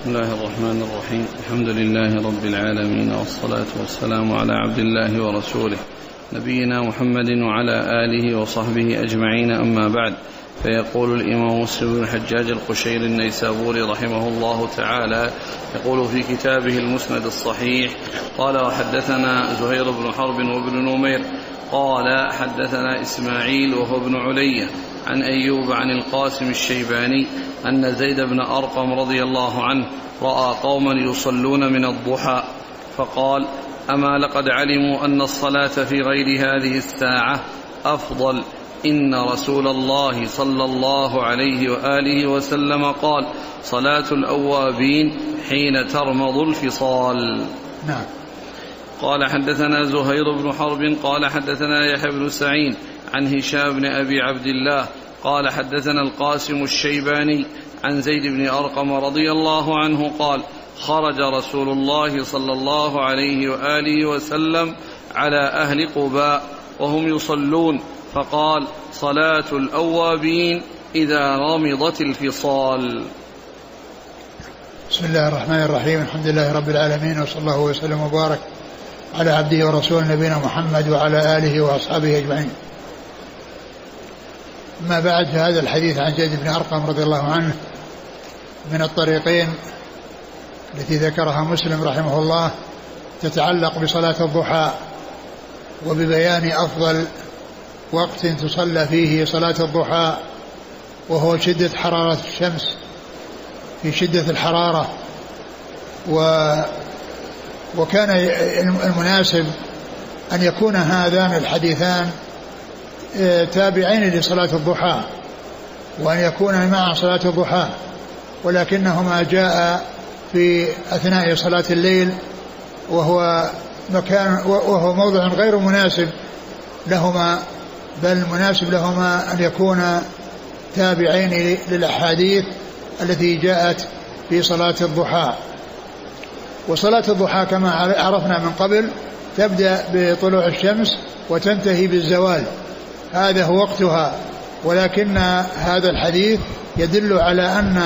بسم الله الرحمن الرحيم. الحمد لله رب العالمين، والصلاة والسلام على عبد الله ورسوله نبينا محمد وعلى آله وصحبه أجمعين، أما بعد. فيقول الإمام مسلم بن الحجاج القشيري النيسابوري رحمه الله تعالى، يقول في كتابه المسند الصحيح: قال وحدثنا زهير بن حرب وابن نمير قال حدثنا إسماعيل وهو ابن علية عن أيوب عن القاسم الشيباني أن زيد بن أرقم رضي الله عنه رأى قوما يصلون من الضحى فقال: أما لقد علموا أن الصلاة في غير هذه الساعة أفضل، إن رسول الله صلى الله عليه وآله وسلم قال: صلاة الأوابين حين ترمض الفصال. نعم. قال حدثنا زهير بن حرب قال حدثنا يحيى بن سعيد عن هشام بن أبي عبد الله قال حدثنا القاسم الشيباني عن زيد بن أرقم رضي الله عنه قال: خرج رسول الله صلى الله عليه وآله وسلم على أهل قباء وهم يصلون فقال: صلاة الأوابين إذا رمضت الفصال. بسم الله الرحمن الرحيم. الحمد لله رب العالمين، وصلى الله وسلم وبارك على عبده ورسوله نبينا محمد وعلى آله وأصحابه أجمعين. ما بعد، هذا الحديث عن زيد بن أرقم رضي الله عنه من الطريقين التي ذكرها مسلم رحمه الله تتعلق بصلاة الضحى وببيان أفضل وقت تصلى فيه صلاة الضحى، وهو شدة حرارة الشمس، في شدة الحرارة. وكان المناسب أن يكون هذان الحديثان تابعين لصلاة الضحى، وأن يكون مع صلاة الضحى، ولكنهما جاء في أثناء صلاة الليل، وهو موضع غير مناسب لهما، بل مناسب لهما أن يكون تابعين للأحاديث التي جاءت في صلاة الضحى. وصلاة الضحى كما عرفنا من قبل تبدأ بطلوع الشمس وتنتهي بالزوال، هذا هو وقتها. ولكن هذا الحديث يدل على أن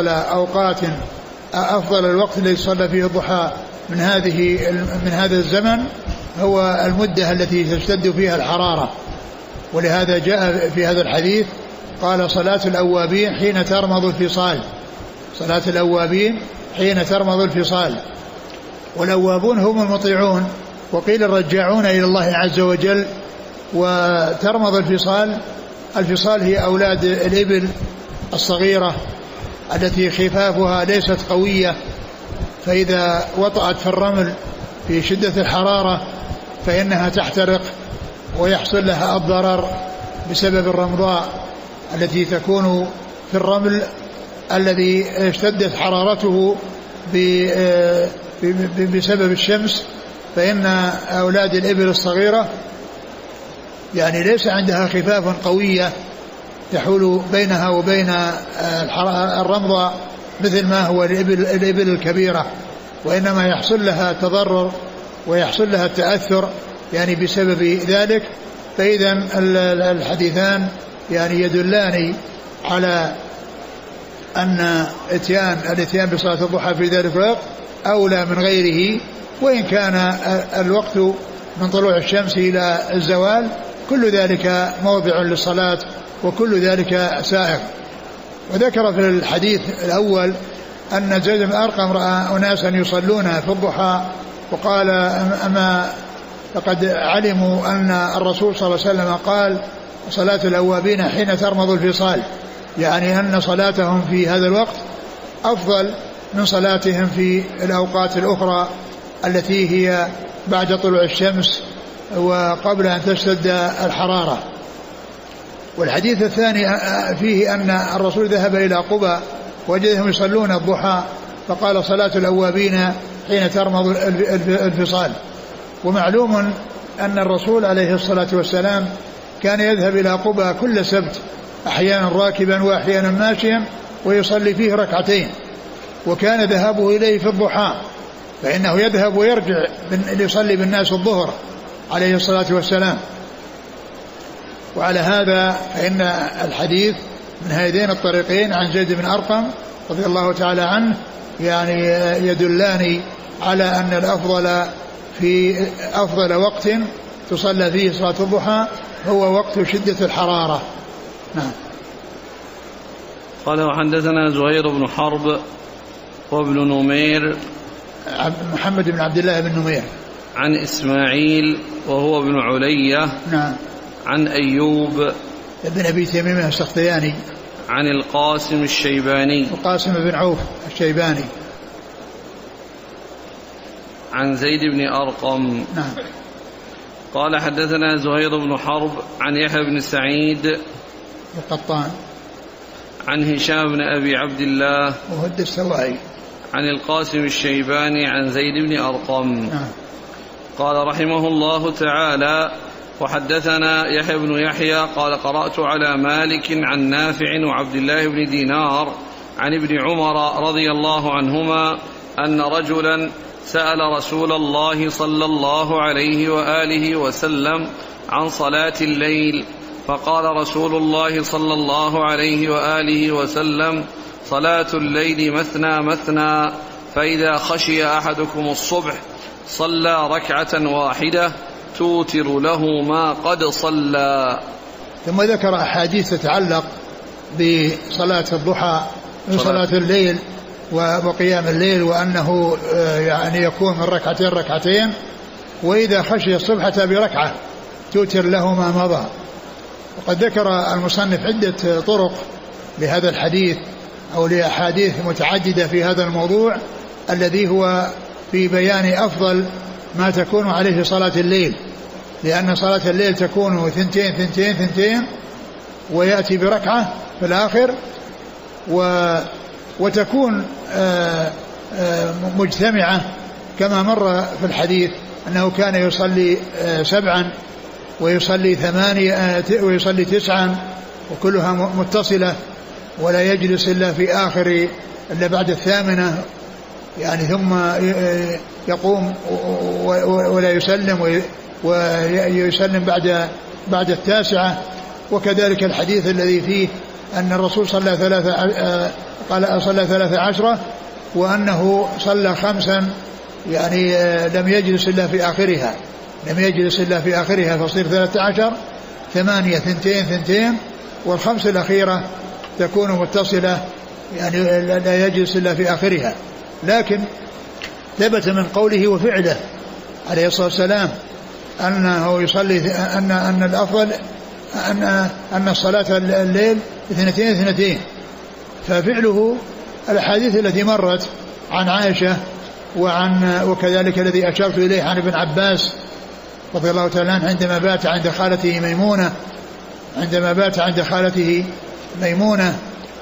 أفضل الوقت الذي صلى فيه الضحى من هذا الزمن هو المدة التي تشتد فيها الحرارة. ولهذا جاء في هذا الحديث قال: صلاة الأوابين حين ترمض الفصال. صلاة الأوابين حين ترمض الفصال. والأوابون هم المطيعون، وقيل الرجاعون إلى الله عز وجل. وترمض الفصال هي أولاد الإبل الصغيرة التي خفافها ليست قوية، فإذا وطأت في الرمل في شدة الحرارة فإنها تحترق ويحصل لها الضرر بسبب الرمضاء التي تكون في الرمل الذي اشتدت حرارته بسبب الشمس. فإن أولاد الإبل الصغيرة يعني ليس عندها خفاف قوية تحول بينها وبين الرمضة مثل ما هو الإبل الكبيرة، وإنما يحصل لها تضرر ويحصل لها التأثر يعني بسبب ذلك. فإذا الحديثان يعني يدلان على أن الاتيان بصلاة الضحى في ذلك الوقت أولى من غيره، وإن كان الوقت من طلوع الشمس إلى الزوال كل ذلك موضع للصلاة وكل ذلك سائغ. وذكر في الحديث الأول أن زيد بن أرقم رأى أناسا يصلون في الضحى وقال: أما لقد علموا أن الرسول صلى الله عليه وسلم قال: صلاة الأوابين حين ترمض الفصال، يعني أن صلاتهم في هذا الوقت أفضل من صلاتهم في الأوقات الأخرى التي هي بعد طلوع الشمس وقبل أن تشتد الحرارة. والحديث الثاني فيه أن الرسول ذهب إلى قباء وجدهم يصلون الضحى فقال: صلاة الأوابين حين ترمض الفصال. ومعلوم أن الرسول عليه الصلاة والسلام كان يذهب إلى قباء كل سبت، أحيانا راكبا وأحيانا ماشيا، ويصلي فيه ركعتين، وكان ذهابه إليه في الضحى، فإنه يذهب ويرجع ليصلي بالناس الظهر عليه الصلاة والسلام. وعلى هذا فإن الحديث من هذين الطريقين عن زيد بن أرقم رضي الله تعالى عنه يعني يدلان على أن الأفضل في أفضل وقت تصلى فيه صلاة الضحى هو وقت شدة الحرارة. نعم. قال وحدثنا زهير بن حرب وابن نمير محمد بن عبد الله بن نمير عن إسماعيل وهو ابن علية نعم عن أيوب ابن أبي تميم السختياني عن القاسم الشيباني القاسم بن عوف الشيباني عن زيد بن أرقم. نعم. قال حدثنا زهير بن حرب عن يحيى بن سعيد القطان عن هشام بن أبي عبد الله وهد السواعي عن القاسم الشيباني عن زيد بن أرقم. نعم. قال رحمه الله تعالى وحدثنا يحيى بن يحيى قال قرأت على مالك عن نافع وعبد الله بن دينار عن ابن عمر رضي الله عنهما أن رجلا سأل رسول الله صلى الله عليه وآله وسلم عن صلاة الليل فقال رسول الله صلى الله عليه وآله وسلم صلاة الليل مثنى مثنى فإذا خشي أحدكم الصبح صلى ركعة واحدة توتر له ما قد صلى. ثم ذكر أحاديث تتعلق بصلاة الضحى وصلاة الليل وقيام الليل وأنه يعني يكون من ركعتين وإذا خشي الصبح أتى بركعة توتر له ما مضى. وقد ذكر المصنف عدة طرق لهذا الحديث أو لأحاديث متعددة في هذا الموضوع الذي هو في بيان أفضل ما تكون عليه صلاة الليل، لأن صلاة الليل تكون 2 ويأتي بركعة في الآخر وتكون مجتمعة كما مر في الحديث أنه كان يصلي 7 ويصلي 8 ويصلي 9 وكلها متصلة ولا يجلس إلا في آخر إلا بعد 8 يعني ثم يقوم ولا يسلم ويسلم بعد 9. وكذلك الحديث الذي فيه أن الرسول صلى 13 وأنه صلى 5 يعني لم يجلس إلا في آخرها فصير 13 8 2 والخمس الأخيرة تكون متصلة يعني لا يجلس إلا في آخرها. لكن ثبت من قوله وفعله عليه الصلاة والسلام أنه يصلي أن الأفضل أن صلاة الليل 2 ففعله الأحاديث التي مرت عن عائشة وكذلك الذي أشرت إليه عن ابن عباس رضي الله تعالى عنه عندما بات عند خالته ميمونة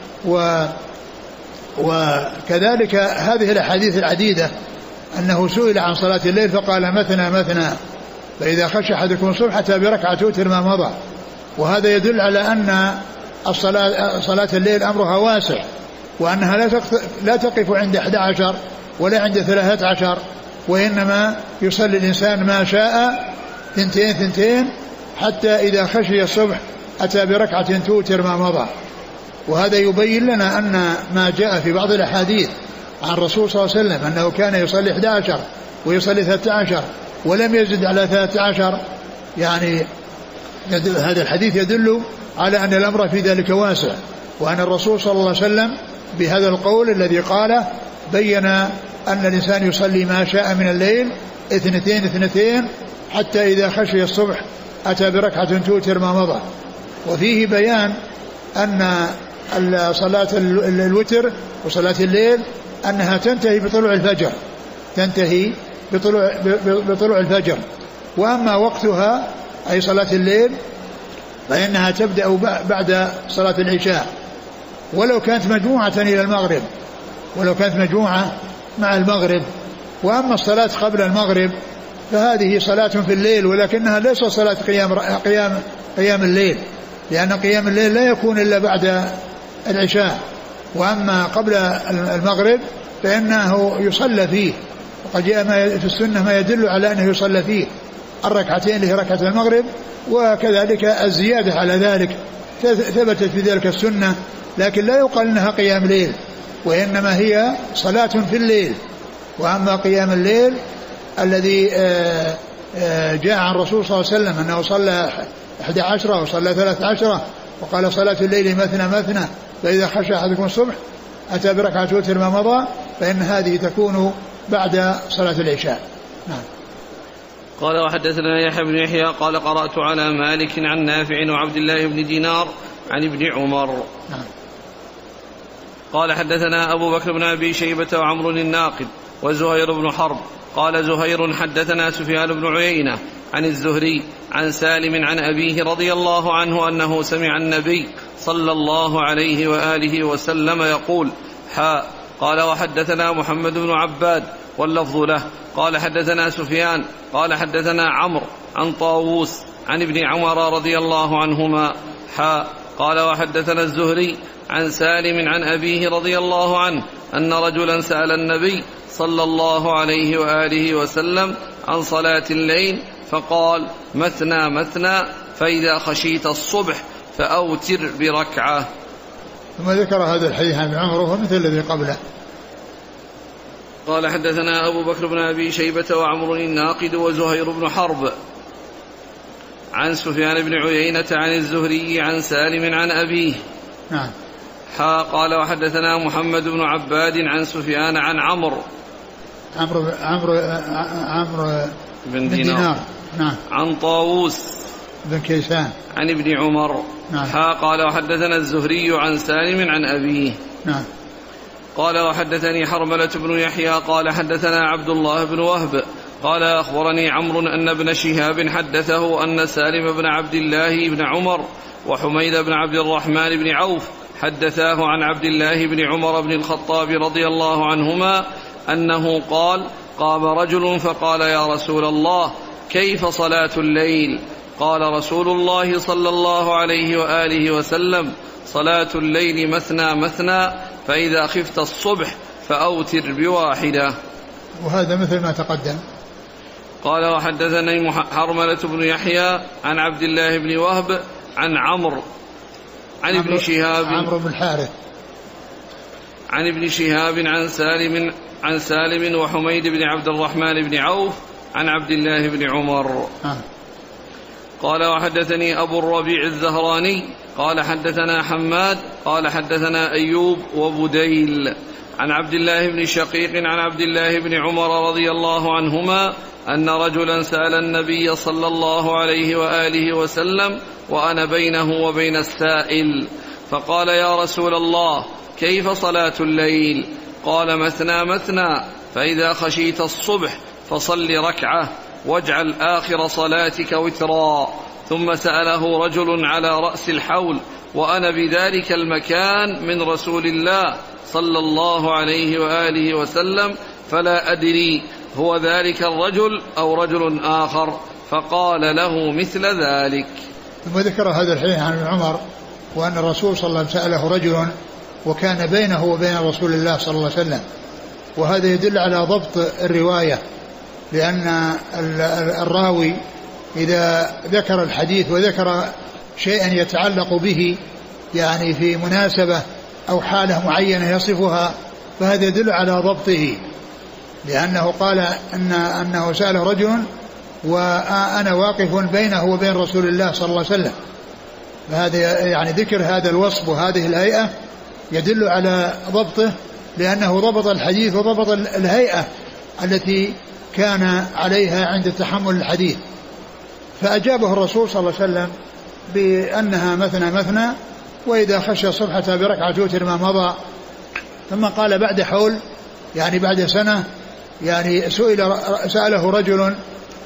وكذلك هذه الأحاديث العديدة أنه سئل عن صلاة الليل فقال مثنى فإذا خشى أحدكم الصبح أتى بركعة توتر ما مضى. وهذا يدل على أن صلاة الليل أمرها واسع وأنها لا تقف عند 11 ولا عند 13 وإنما يصلي الإنسان ما شاء 2 حتى إذا خشي الصبح أتى بركعة توتر ما مضى. وهذا يبين لنا أن ما جاء في بعض الأحاديث عن الرسول صلى الله عليه وسلم أنه كان يصلي 11 ويصلي 13 ولم يزد على 13 يعني هذا الحديث يدل على أن الأمر في ذلك واسع وأن الرسول صلى الله عليه وسلم بهذا القول الذي قاله بين أن الإنسان يصلي ما شاء من الليل 2 حتى إذا خشي الصبح أتى بركعة توتر ما مضى. وفيه بيان أن صلاة الوتر وصلاة الليل أنها تنتهي بطلوع الفجر وأما وقتها أي صلاة الليل فإنها تبدأ بعد صلاة العشاء ولو كانت مجموعة إلى المغرب مع المغرب. وأما الصلاة قبل المغرب فهذه صلاة في الليل ولكنها ليست صلاة قيام الليل لأن قيام الليل لا يكون إلا بعد العشاء. وأما قبل المغرب فإنه يصلى فيه وقد جاء في السنة ما يدل على أنه يصلى فيه الركعتين اللي هي ركعة المغرب وكذلك الزيادة على ذلك ثبتت في ذلك السنة لكن لا يقال أنها قيام ليل وإنما هي صلاة في الليل. وأما قيام الليل الذي جاء عن الرسول صلى الله عليه وسلم أنه صلى 11 وصلى 13 وقال صلاة الليل مثنى مثنى فإذا خشى أحدكم الصبح أتى بركعة وتر ما مضى، فإن هذه تكون بعد صلاة العشاء. نعم. قال وحدثنا يحيى بن يحيى قال قرأت على مالك عن نافع وعبد الله بن دينار عن ابن عمر. نعم. قال حدثنا أبو بكر بن أبي شيبة وعمر الناقد وزهير بن حرب قال زهير حدثنا سفيان بن عيينة عن الزهري عن سالم عن أبيه رضي الله عنه أنه سمع النبي صلى الله عليه وآله وسلم يقول قال وحدثنا محمد بن عباد واللفظ له قال حدثنا سفيان قال حدثنا عمرو عن طاووس عن ابن عمر رضي الله عنهما قال وحدثنا الزهري عن سالم عن أبيه رضي الله عنه أن رجلا سأل النبي صلى الله عليه وآله وسلم عن صلاة الليل فقال مثنى مثنى فإذا خشيت الصبح فأوتر بركعة. ثم ذكر هذا الحديث عن عمر وهو مثل الذي قبله. قال حدثنا أبو بكر بن أبي شيبة وعمر الناقد وزهير بن حرب عن سفيان بن عيينة عن الزهري عن سالم عن أبيه. نعم. قال وحدثنا محمد بن عباد عن سفيان عن عمرو بن دينار نعم. عن طاووس بن كيسان عن ابن عمر. نعم. قال وحدثنا الزهري عن سالم عن أبيه. نعم. قال وحدثني حرملة بن يحيى قال حدثنا عبد الله بن وهب قال أخبرني عمرو أن ابن شهاب حدثه أن سالم بن عبد الله بن عمر وحميد بن عبد الرحمن بن عوف حدثاه عن عبد الله بن عمر بن الخطاب رضي الله عنهما أنه قال قام رجل فقال يا رسول الله كيف صلاة الليل؟ قال رسول الله صلى الله عليه وآله وسلم صلاة الليل مثنى مثنى فإذا خفت الصبح فأوتر بواحدة. وهذا مثل ما تقدم. قال وحدثني حرملة بن يحيى عن عبد الله بن وهب عن عمرو عن ابن شهاب عمرو بن الحارث عن ابن شهاب عن سالم وحميد بن عبد الرحمن بن عوف عن عبد الله بن عمر. قال وحدثني أبو الربيع الزهراني قال حدثنا حماد قال حدثنا أيوب وبديل عن عبد الله بن شقيق عن عبد الله بن عمر رضي الله عنهما أن رجلا سأل النبي صلى الله عليه وآله وسلم وأنا بينه وبين السائل فقال يا رسول الله كيف صلاة الليل؟ قال مثنى مثنى فإذا خشيت الصبح فصل ركعة واجعل آخر صلاتك وترا. ثم سأله رجل على رأس الحول وأنا بذلك المكان من رسول الله صلى الله عليه وآله وسلم فلا أدري هو ذلك الرجل أو رجل آخر فقال له مثل ذلك. ثم ذكر هذا الحديث عن عمر وأن الرسول صلى الله عليه وسلم سأله رجل وكان بينه وبين رسول الله صلى الله عليه وسلم، وهذا يدل على ضبط الرواية، لأن الراوي إذا ذكر الحديث وذكر شيئا يتعلق به يعني في مناسبة أو حالة معينة يصفها فهذا يدل على ضبطه، لأنه قال أنه سأله رجل وأنا واقف بينه وبين رسول الله صلى الله عليه وسلم، فهذا يعني ذكر هذا الوصف وهذه الهيئة يدل على ضبطه، لأنه ضبط الحديث وضبط الهيئة التي كان عليها عند تحمل الحديث. فأجابه الرسول صلى الله عليه وسلم بأنها مثنى مثنى وإذا خشى الصبح بركعة وتر ما مضى. ثم قال بعد حول يعني بعد سنة يعني سأله رجل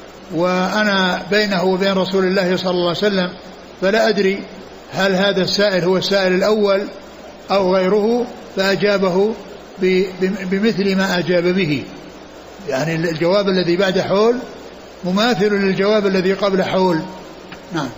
وأنا بينه وبين رسول الله صلى الله عليه وسلم فلا أدري هل هذا السائل هو السائل الأول أو غيره، فأجابه بمثل ما أجاب به، يعني الجواب الذي بعد حول مماثل للجواب الذي قبل حول. نعم.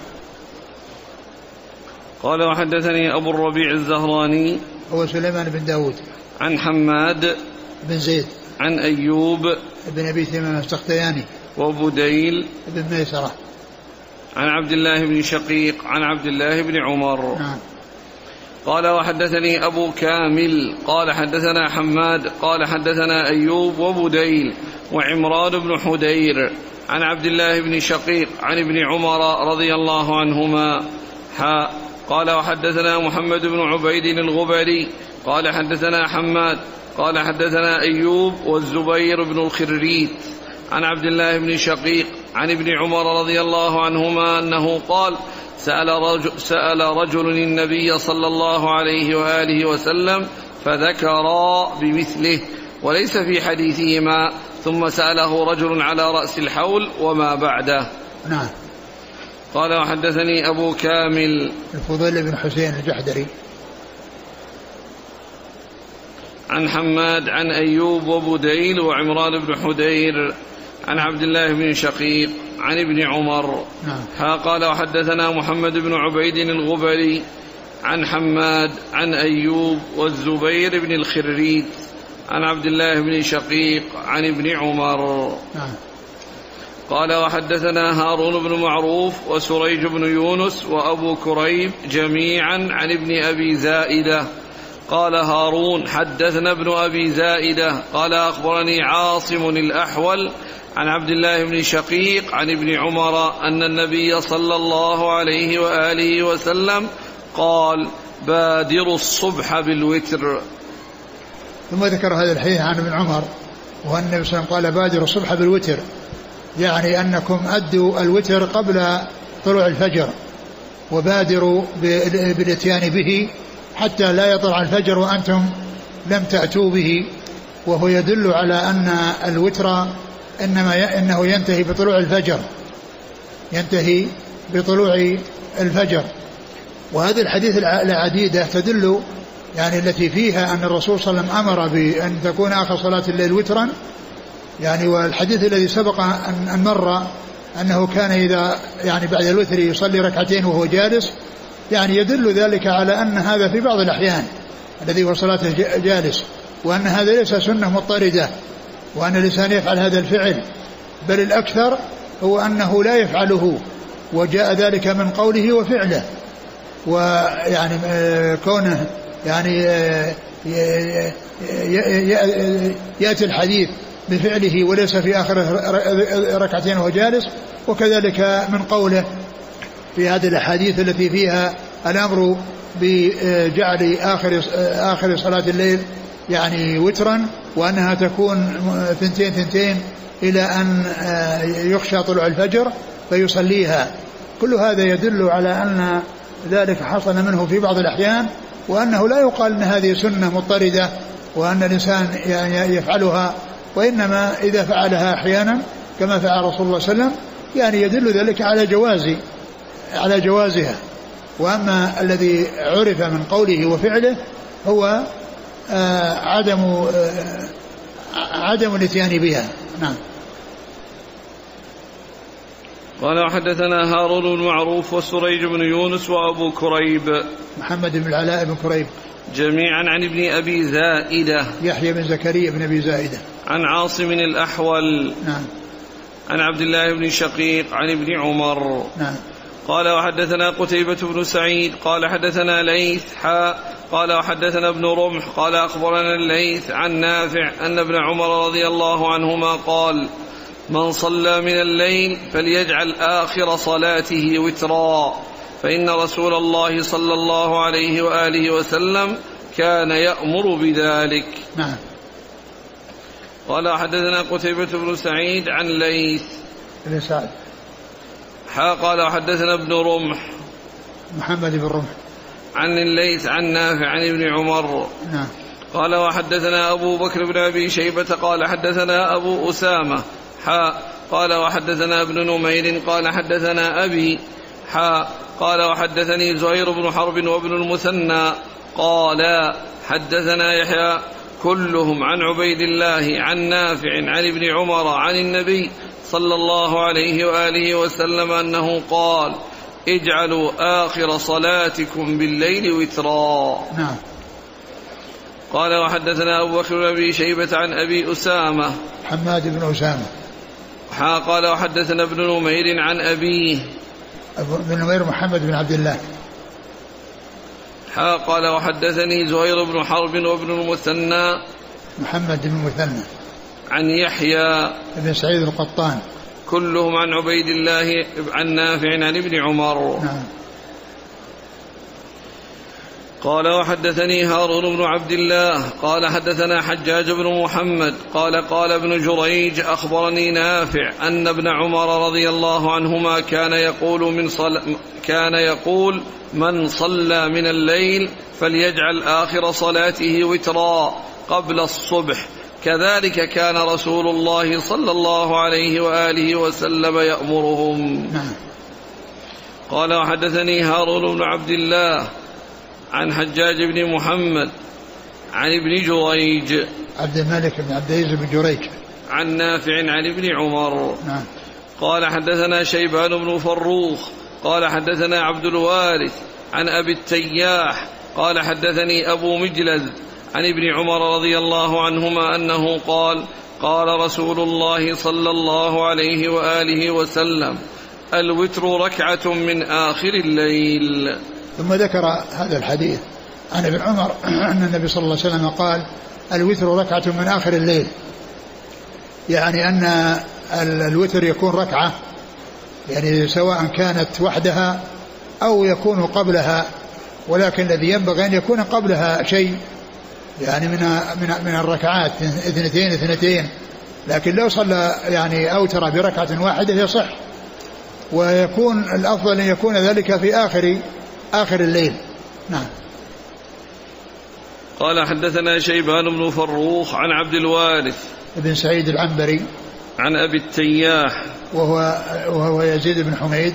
قال وحدثني أبو الربيع الزهراني هو سليمان بن داود عن حماد بن زيد عن أيوب بن أبي ثمامة السختياني وبديل بن ميسرة عن عبد الله بن شقيق عن عبد الله بن عمر. نعم. قال وحدثني أبو كامل قال حدثنا حماد قال حدثنا أيوب وبديل وعمران بن حدير عن عبد الله بن شقيق عن ابن عمر رضي الله عنهما قال وحدثنا محمد بن عبيد الغبري قال حدثنا حماد قال حدثنا أيوب والزبير بن الخريت عن عبد الله بن شقيق عن ابن عمر رضي الله عنهما أنه قال سأل رجل النبي صلى الله عليه وآله وسلم فذكر بمثله وليس في حديثهما، ثم سأله رجل على رأس الحول وما بعده. نعم. قال وحدثني أبو كامل الفضيل بن حسين الجحدري عن حماد عن أيوب وبديل وعمران بن حدير عن عبد الله بن شقيق عن ابن عمر. نعم. قال وحدثنا محمد بن عبيد الغبري عن حماد عن أيوب والزبير بن الخريت عن عبد الله بن شقيق عن ابن عمر. نعم. قال وحدثنا هارون بن معروف وسريج بن يونس وأبو كريب جميعا عن ابن أبي زائدة. قال هارون حدثنا ابن أبي زائدة قال أخبرني عاصم الأحول عن عبد الله بن شقيق عن ابن عمر أن النبي صلى الله عليه وآله وسلم قال بادروا الصبح بالوتر. ثم ذكر هذا الحديث عن ابن عمر وأن النبي صلى الله عليه وسلم قال بادروا الصبح بالوتر، يعني أنكم أدوا الوتر قبل طلوع الفجر وبادروا بالاتيان به حتى لا يطلع الفجر وأنتم لم تأتوا به، وهو يدل على أن الوتر إنه ينتهي بطلوع الفجر، ينتهي بطلوع الفجر. وهذه الحديث العديدة تدل يعني التي فيها أن الرسول صلى الله عليه وسلم أمر بأن تكون آخر صلاة الليل وترا، يعني والحديث الذي سبق أن مر أنه كان إذا يعني بعد الوتر يصلي ركعتين وهو جالس، يعني يدل ذلك على أن هذا في بعض الأحيان الذي هو صلاة جالس، وأن هذا ليس سنة مضطردة وأن الإنسان يفعل هذا الفعل، بل الأكثر هو أنه لا يفعله، وجاء ذلك من قوله وفعله. ويعني كونه يعني يأتي الحديث بفعله وليس في آخر ركعتين وهو جالس، وكذلك من قوله في هذه الأحاديث التي فيها الأمر بجعل آخر صلاة الليل يعني وترا، وأنها تكون ثنتين إلى أن يخشى طلوع الفجر فيصليها. كل هذا يدل على أن ذلك حصل منه في بعض الأحيان، وأنه لا يقال أن هذه سنة مضطردة وأن الإنسان يعني يفعلها، وإنما إذا فعلها أحيانا كما فعل رسول الله صلى الله عليه وسلم يعني يدل ذلك على جوازها. وأما الذي عرف من قوله وفعله هو عدم الاتيان بها. نعم. قال وحدثنا هارون بن معروف وسريج بن يونس وأبو كريب محمد بن العلاء بن كريب جميعا عن ابن أبي زائدة يحيى بن زكريا بن أبي زائدة عن عاصم الأحول. نعم. عن عبد الله بن شقيق عن ابن عمر. نعم. قال وحدثنا قتيبة بن سعيد قال حدثنا ليث قال وحدثنا ابن رمح قال أخبرنا الليث عن نافع أن ابن عمر رضي الله عنهما قال من صلى من الليل فليجعل آخر صلاته وترا، فإن رسول الله صلى الله عليه وآله وسلم كان يأمر بذلك. نعم. قال حدثنا قتيبة بن سعيد عن ليث بن سعد قال حدثنا ابن رمح محمد بن رمح عن الليث عن نافع عن ابن عمر. نعم. قال وحدثنا أبو بكر بن أبي شيبة قال حدثنا أبو أسامة قال وحدثنا ابن نمير قال حدثنا أبي قال وحدثني زهير بن حرب وابن المثنى قال حدثنا يحيى كلهم عن عبيد الله عن نافع عن ابن عمر عن النبي صلى الله عليه وآله وسلم أنه قال اجعلوا آخر صلاتكم بالليل وترا. نعم. قال وحدثنا أبو بكر بن أبي شيبة عن أبي أسامة حماد بن أسامة قال وحدثنا ابن نمير عن أبيه ابن نمير محمد بن عبد الله قال وحدثني زهير بن حرب وابن المثنى محمد بن المثنى عن يحيى بن سعيد القطان كلهم عن عبيد الله عن نافع عن ابن عمر. نعم. قال وحدثني هارون بن عبد الله قال حدثنا حجاج بن محمد قال قال ابن جريج أخبرني نافع أن ابن عمر رضي الله عنهما كان يقول من صلى من الليل فليجعل آخر صلاته وترا قبل الصبح كذلك كان رسول الله صلى الله عليه وآله وسلم يأمرهم. نعم. قال وحدثني هارون بن عبد الله عن حجاج بن محمد عن ابن جريج عبد الملك بن عبد العزيز بن جريج عن نافع عن ابن عمر. نعم. قال حدثنا شيبان بن فروخ قال حدثنا عبد الوارث عن أبي التياح قال حدثني أبو مجلد عن ابن عمر رضي الله عنهما أنه قال قال رسول الله صلى الله عليه وآله وسلم الوتر ركعة من آخر الليل. ثم ذكر هذا الحديث عن ابن عمر أن النبي صلى الله عليه وسلم قال الوتر ركعة من آخر الليل، يعني أن الوتر يكون ركعة، يعني سواء كانت وحدها أو يكون قبلها، ولكن الذي ينبغي أن يكون قبلها شيء، يعني من الركعات اثنتين، لكن لو صلى يعني أوتر بركعة واحدة يصح، ويكون الأفضل أن يكون ذلك في آخر الليل. نعم. قال حدثنا شيبان بن فروخ عن عبد الوارث ابن سعيد العنبري عن أبي التياح وهو يزيد بن حميد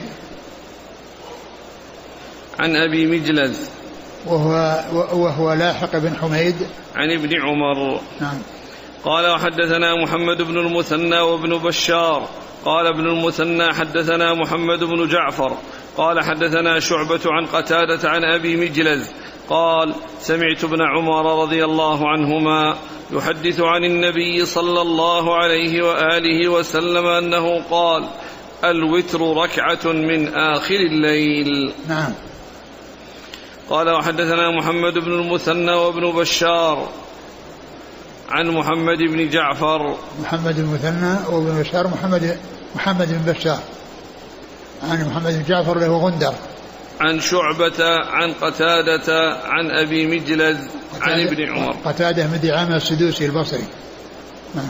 عن أبي مجلد وهو لاحق بن حميد عن ابن عمر. نعم. قال وحدثنا محمد بن المثنى وابن بشار قال ابن المثنى حدثنا محمد بن جعفر قال حدثنا شعبة عن قتادة عن أبي مجلز قال سمعت ابن عمر رضي الله عنهما يحدث عن النبي صلى الله عليه وآله وسلم أنه قال الوتر ركعة من آخر الليل. نعم. قال وحدثنا محمد بن المثنى وابن بشار عن محمد بن جعفر محمد المثنى وابن بشار محمد بن بشار عن محمد بن جعفر له غندر عن شعبة عن قتادة عن أبي مجلز عن ابن عمر. قتادة من دعامة السدوسي البصري. نعم.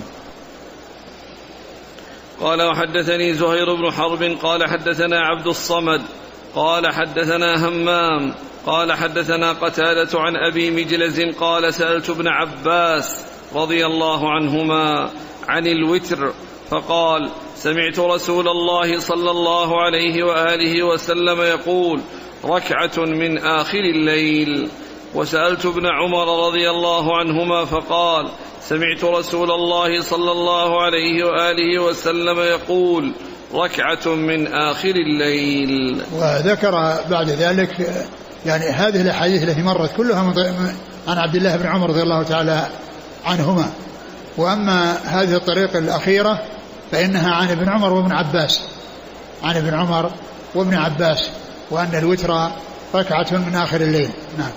قال وحدثني زهير بن حرب قال حدثنا عبد الصمد قال حدثنا همام قال حدثنا قتادة عن أبي مجلز قال سألت ابن عباس رضي الله عنهما عن الوتر فقال سمعت رسول الله صلى الله عليه وآله وسلم يقول ركعة من آخر الليل. وسألت ابن عمر رضي الله عنهما فقال سمعت رسول الله صلى الله عليه وآله وسلم يقول ركعة من آخر الليل. وذكر بعد ذلك يعني هذه الأحاديث التي مرت كلها عن عبد الله بن عمر رضي الله تعالى عنهما، وأما هذه الطريقة الأخيرة فإنها عن ابن عمر وابن عباس، عن ابن عمر وابن عباس، وأن الوتر ركعة من آخر الليل. نعم.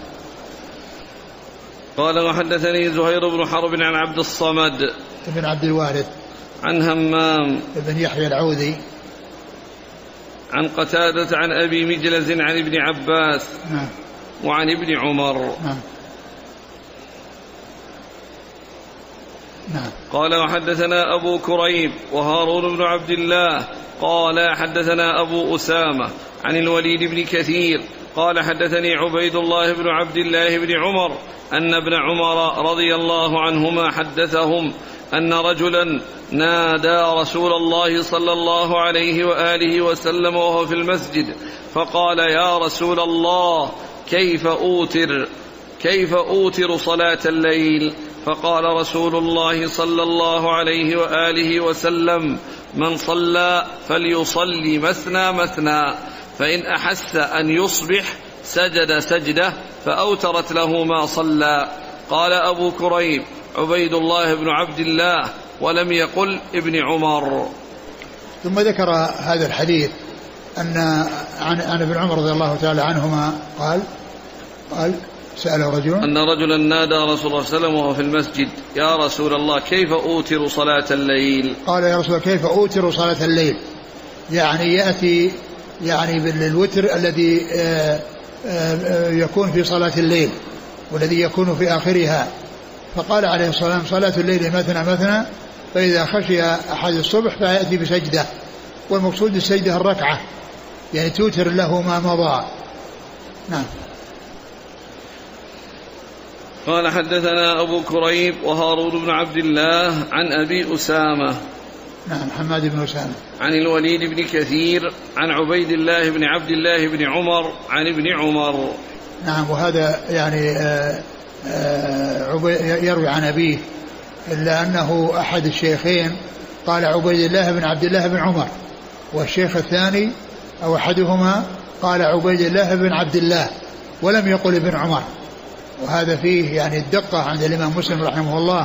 قال وحدثني زهير بن حرب عن عبد الصمد ابن عبد الوارث عن همام ابن يحيى العوذي عن قتادة عن أبي مجلز عن ابن عباس. نعم. وعن ابن عمر. نعم. نعم. قال وحدثنا أبو كريب وهارون بن عبد الله قال حدثنا أبو أسامة عن الوليد بن كثير قال حدثني عبيد الله بن عبد الله بن عمر أن ابن عمر رضي الله عنهما حدثهم أن رجلا نادى رسول الله صلى الله عليه وآله وسلم وهو في المسجد فقال يا رسول الله كيف أوتر صلاة الليل؟ فقال رسول الله صلى الله عليه وآله وسلم من صلى فليصلي مثنى فإن أحس أن يصبح سجد سجدة فأوترت له ما صلى. قال أبو كريب عبيد الله بن عبد الله ولم يقل ابن عمر. ثم ذكر هذا الحديث أن عن ابن عمر رضي الله تعالى عنهما قال قال سأله رجل أن رجلا نادى رسول الله صلى الله عليه وسلم وهو في المسجد: يا رسول الله كيف أوتر صلاة الليل؟ قال: يا رسول الله كيف أوتر صلاة الليل؟ يعني يأتي يعني بالوتر الذي يكون في صلاة الليل والذي يكون في آخرها. فقال عليه الصلاة والسلام: صلاة الليل مثنى مثنى، فإذا خشي أحد الصبح فيأتي بسجدة، والمقصود السجدة الركعة، يعني توتر له ما مضى. نعم. قال: حدثنا أبو كريب وهارون بن عبد الله عن أبي أسامة. نعم، حماد بن أسامة. عن الوليد بن كثير عن عبيد الله بن عبد الله بن عمر عن ابن عمر. نعم، وهذا يعني يروي عن أبيه، إلا أنه أحد الشيخين قال عبيد الله بن عبد الله بن عمر، والشيخ الثاني أو أحدهما قال عبيد الله بن عبد الله ولم يقل ابن عمر، وهذا فيه يعني الدقة عند الإمام مسلم رحمه الله،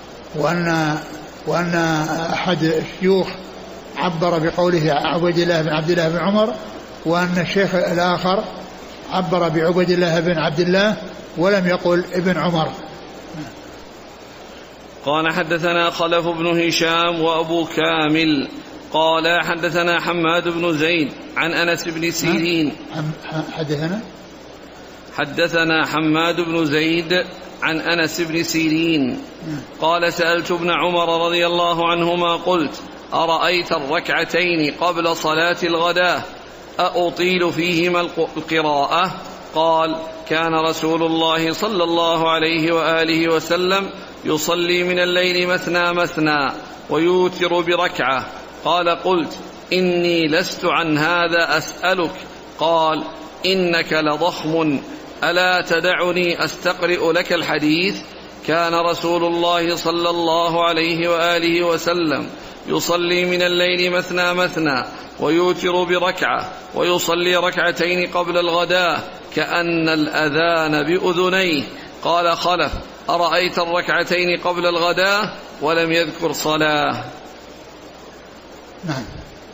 وأن أحد الشيوخ عبر بقوله عبيد الله بن عبد الله بن عمر، وأن الشيخ الآخر عبر بعبيد الله بن عبد الله ولم يقل ابن عمر. قال: حدثنا خلف بن هشام وأبو كامل قال: حدثنا حماد بن زيد عن أنس بن سيرين. حدثنا حماد بن زيد عن أنس بن سيرين قال: سألت ابن عمر رضي الله عنهما قلت: أرأيت الركعتين قبل صلاة الغداة أأطيل فيهما القراءة؟ قال: كان رسول الله صلى الله عليه وآله وسلم يصلي من الليل مثنى مثنى ويوتر بركعة. قال: قلت: إني لست عن هذا أسألك. قال: إنك لضخم، ألا تدعني أستقرئ لك الحديث؟ كان رسول الله صلى الله عليه وآله وسلم يصلي من الليل مثنى مثنى ويوتر بركعة ويصلي ركعتين قبل الغداة كأن الأذان بأذنيه. قال خلف: أرأيت الركعتين قبل الغداة؟ ولم يذكر صلاة. نعم.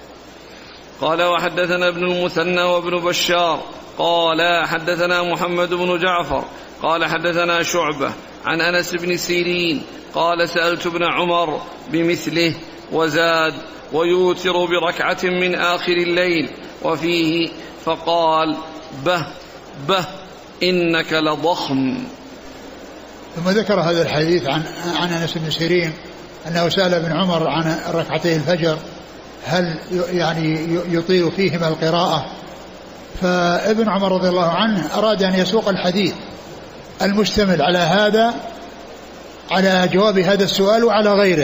قال: وحدثنا ابن المثنى وابن بشار قال: حدثنا محمد بن جعفر قال: حدثنا شعبة عن أنس بن سيرين قال: سألت ابن عمر بمثله وزاد: ويوتر بركعة من آخر الليل وفيه، فقال: به به إنك لضخم. ثم ذكر هذا الحديث عن أنس بن سيرين أنه سأل ابن عمر عن ركعتي الفجر هل يعني يطيل فيهما القراءة، فابن عمر رضي الله عنه أراد أن يسوق الحديث المشتمل على هذا، على جواب هذا السؤال وعلى غيره.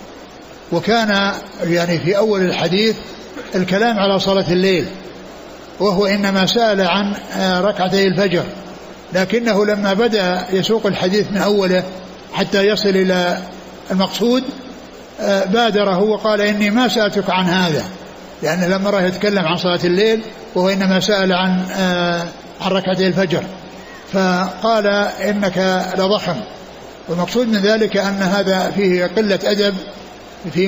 وكان يعني في أول الحديث الكلام على صلاة الليل، وهو إنما سأل عن ركعتي الفجر، لكنه لما بدأ يسوق الحديث من أوله حتى يصل إلى المقصود بادره وقال: إني ما سألتك عن هذا، لأنه لما رأى يتكلم عن صلاة الليل وهو إنما سأل عن ركعتي الفجر، فقال: إنك لضخم. والمقصود من ذلك أن هذا فيه قلة أدب في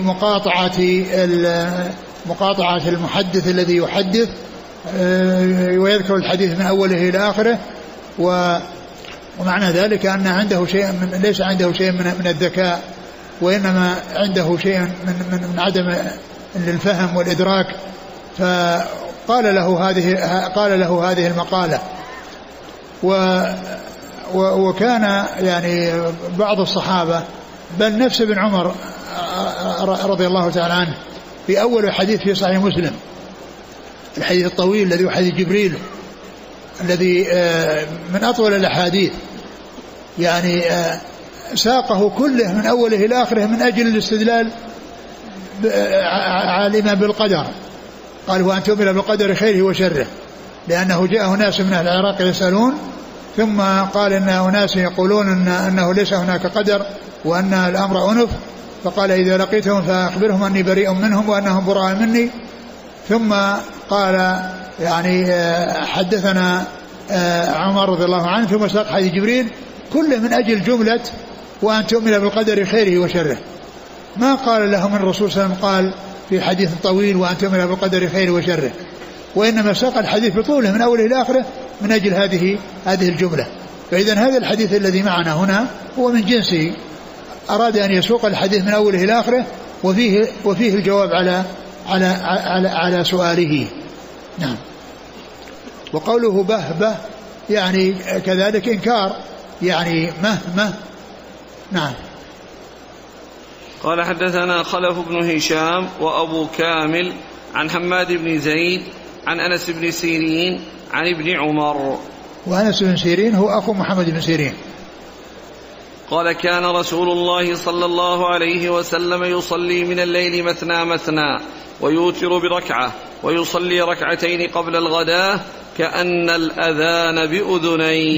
مقاطعة المحدث الذي يحدث ويذكر الحديث من أوله إلى آخره، ومعنى ذلك أن عنده شيء ليس عنده شيء من الذكاء، وإنما عنده شيء من عدم الفهم والإدراك. فقال له هذه المقالة. وكان يعني بعض الصحابة بل نفس ابن عمر رضي الله تعالى عنه في أول حديث في صحيح مسلم، الحديث الطويل الذي هو حديث جبريل الذي من أطول الأحاديث، يعني ساقه كله من أوله إلى آخره من أجل الاستدلال عالما بالقدر. قال: وأن تؤمن بالقدر خيره وشره، لأنه جاءه ناس من أهل العراق يسألون، ثم قال إن أناس يقولون أنه ليس هناك قدر وأن الأمر أنف، فقال: إذا لقيتهم فأخبرهم أني بريء منهم وأنهم براء مني. ثم قال يعني حدثنا عمر رضي الله عنه، ثم ساق حديث جبريل كله من أجل جملة وأن تؤمن بالقدر خيره وشره. ما قال لهم الرسول صلى الله عليه وسلم قال في حديث طويل وأن تؤمن بالقدر خيره وشره، وإنما ساق الحديث بطوله من أوله إلى آخره من أجل هذه الجملة. فإذا هذا الحديث الذي معنا هنا هو من جنسه، أراد أن يسوق الحديث من أوله إلى آخره وفيه الجواب على سؤاله. نعم. وقوله به يعني كذلك إنكار، يعني مه. نعم. قال حدثنا خلف بن هشام وأبو كامل عن حماد بن زيد عن أنس بن سيرين عن ابن عمر. وأنس بن سيرين هو أخو محمد بن سيرين. قال كان رسول الله صلى الله عليه وسلم يصلي من الليل مثنى ويوتر بركعة ويصلي ركعتين قبل الغداة كأن الأذان بأذنيه،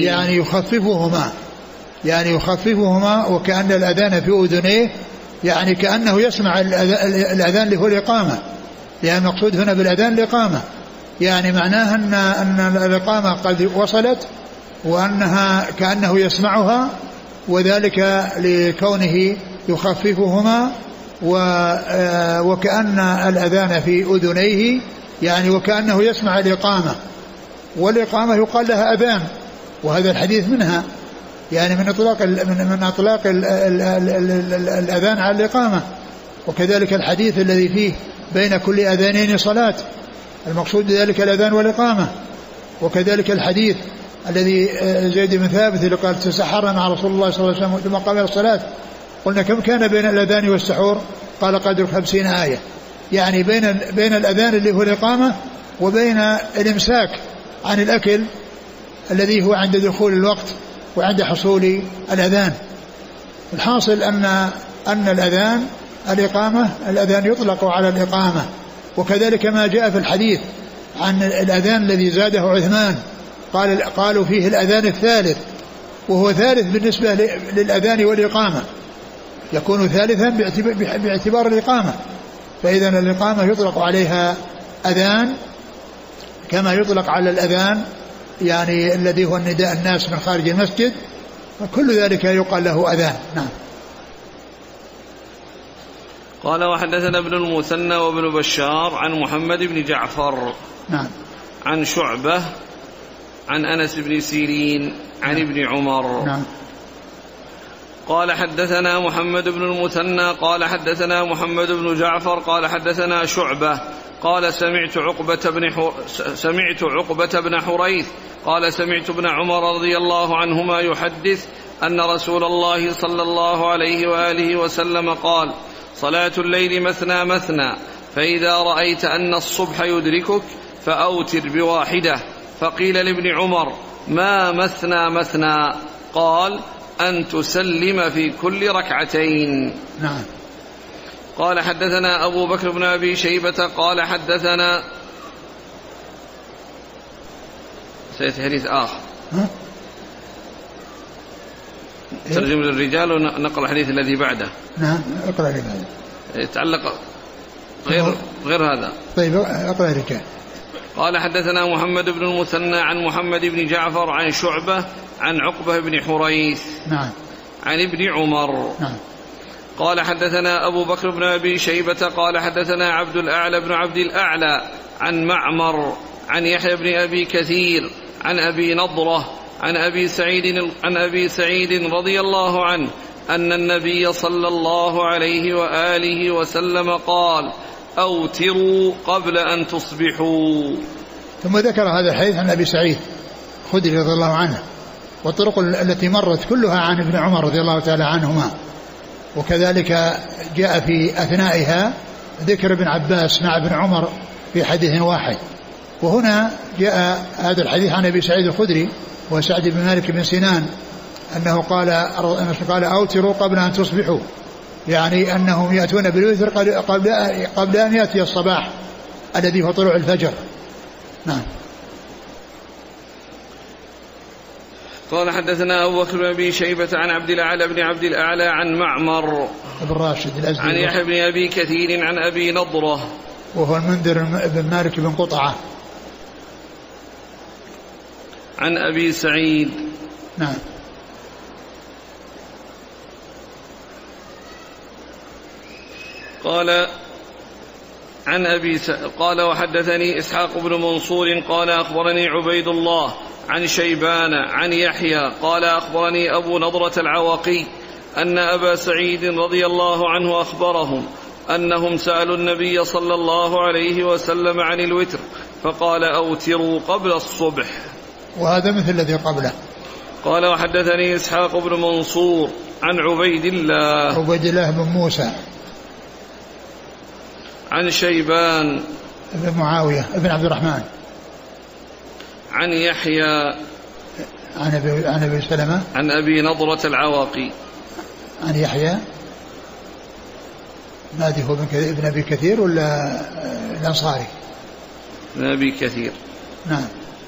يعني يخففهما وكأن الأذان في أذنيه، يعني كأنه يسمع الأذان اللي هو الإقامة، لأن المقصود هنا بالأذان الإقامة، يعني معناها أن الإقامة قد وصلت وأنها كأنه يسمعها، وذلك لكونه يخففهما وكأن الأذان في أذنيه، يعني وكأنه يسمع الإقامة، والإقامة يقال لها أذان، وهذا الحديث منها، يعني من أطلاق الأذان على الإقامة. وكذلك الحديث الذي فيه بين كل أذانين صلاة، المقصود بذلك الأذان والإقامة. وكذلك الحديث الذي زيد بن ثابت اللي قال تسحرنا مع رسول الله صلى الله عليه وسلم ثم قام إلى الصلاة، قلنا كم كان بين الأذان والسحور؟ قال قدر 50 آية، يعني بين الأذان اللي هو الإقامة وبين الإمساك عن الأكل الذي هو عند دخول الوقت وعند حصول الأذان. الحاصل أن الأذان الإقامة، الأذان يطلق على الإقامة. وكذلك ما جاء في الحديث عن الأذان الذي زاده عثمان، قالوا فيه الأذان الثالث، وهو ثالث بالنسبة للأذان والإقامة، يكون ثالثا باعتبار الإقامة. فإذا الإقامة يطلق عليها أذان كما يطلق على الأذان يعني الذي هو النداء الناس من خارج المسجد، وكل ذلك يقال له أذان. نعم. قال وحدثنا ابن المثنى وابن بشار عن محمد بن جعفر نعم عن شعبة عن أنس بن سيرين عن ابن عمر نعم. قال حدثنا محمد بن المثنى قال حدثنا محمد بن جعفر قال حدثنا شعبة قال سمعت عقبة بن حريث قال سمعت ابن عمر رضي الله عنهما يحدث أن رسول الله صلى الله عليه وآله وسلم قال صلاة الليل مثنى فإذا رأيت أن الصبح يدركك فأوتر بواحدة. فقيل لابن عمر ما مثنى؟ قال أن تسلم في كل ركعتين. نعم. قال حدثنا أبو بكر بن أبي شيبة قال حدثنا سيأتي حديث آخر ترجم للرجال ونقل الحديث الذي بعده. نعم اقرأ لي بعده يتعلق غير هذا. طيب اقرأ لك. قال حدثنا محمد بن المثنى عن محمد بن جعفر عن شعبة عن عقبة بن حريث نعم عن ابن عمر نعم. قال حدثنا أبو بكر بن أبي شيبة قال حدثنا عبد الأعلى بن عبد الأعلى عن معمر عن يحيى بن أبي كثير عن أبي نضرة عن أبي سعيد رضي الله عنه أن النبي صلى الله عليه وآله وسلم قال أوتروا قبل أن تصبحوا. ثم ذكر هذا الحديث عن أبي سعيد الخدري رضي الله عنه، والطرق التي مرت كلها عن ابن عمر رضي الله تعالى عنهما، وكذلك جاء في أثنائها ذكر ابن عباس مع ابن عمر في حديث واحد. وهنا جاء هذا الحديث عن أبي سعيد الخدري وسعد بن مالك بن سنان أنه قال أوتروا قبل أن تصبحوا، يعني أنهم يأتون بالوتر قبل أن يأتي الصباح الذي هو طلوع الفجر. نعم. قال حدثنا أبو بكر بن أبي شيبة عن عبد الأعلى بن عبد الأعلى عن معمر بن راشد الأزدي عن يحيى بن أبي كثير عن أبي نضرة وهو المنذر بن مالك بن قطعة عن أبي سعيد. نعم. قال وحدثني إسحاق بن منصور قال أخبرني عبيد الله عن شيبان عن يحيى قال أخبرني أبو نضرة العواقي أن أبا سعيد رضي الله عنه أخبرهم أنهم سألوا النبي صلى الله عليه وسلم عن الوتر فقال أوتروا قبل الصبح. وهذا مثل الذي قبله. قال وحدثني إسحاق بن منصور عن عبيد الله بن موسى عن شيبان بن معاوية بن عبد الرحمن عن يحيى عن أبي سلمة عن أبي نضرة العواقي عن يحيى ماذا هو ابن أبي كثير ولا الأنصاري؟ ابن أبي كثير. نعم.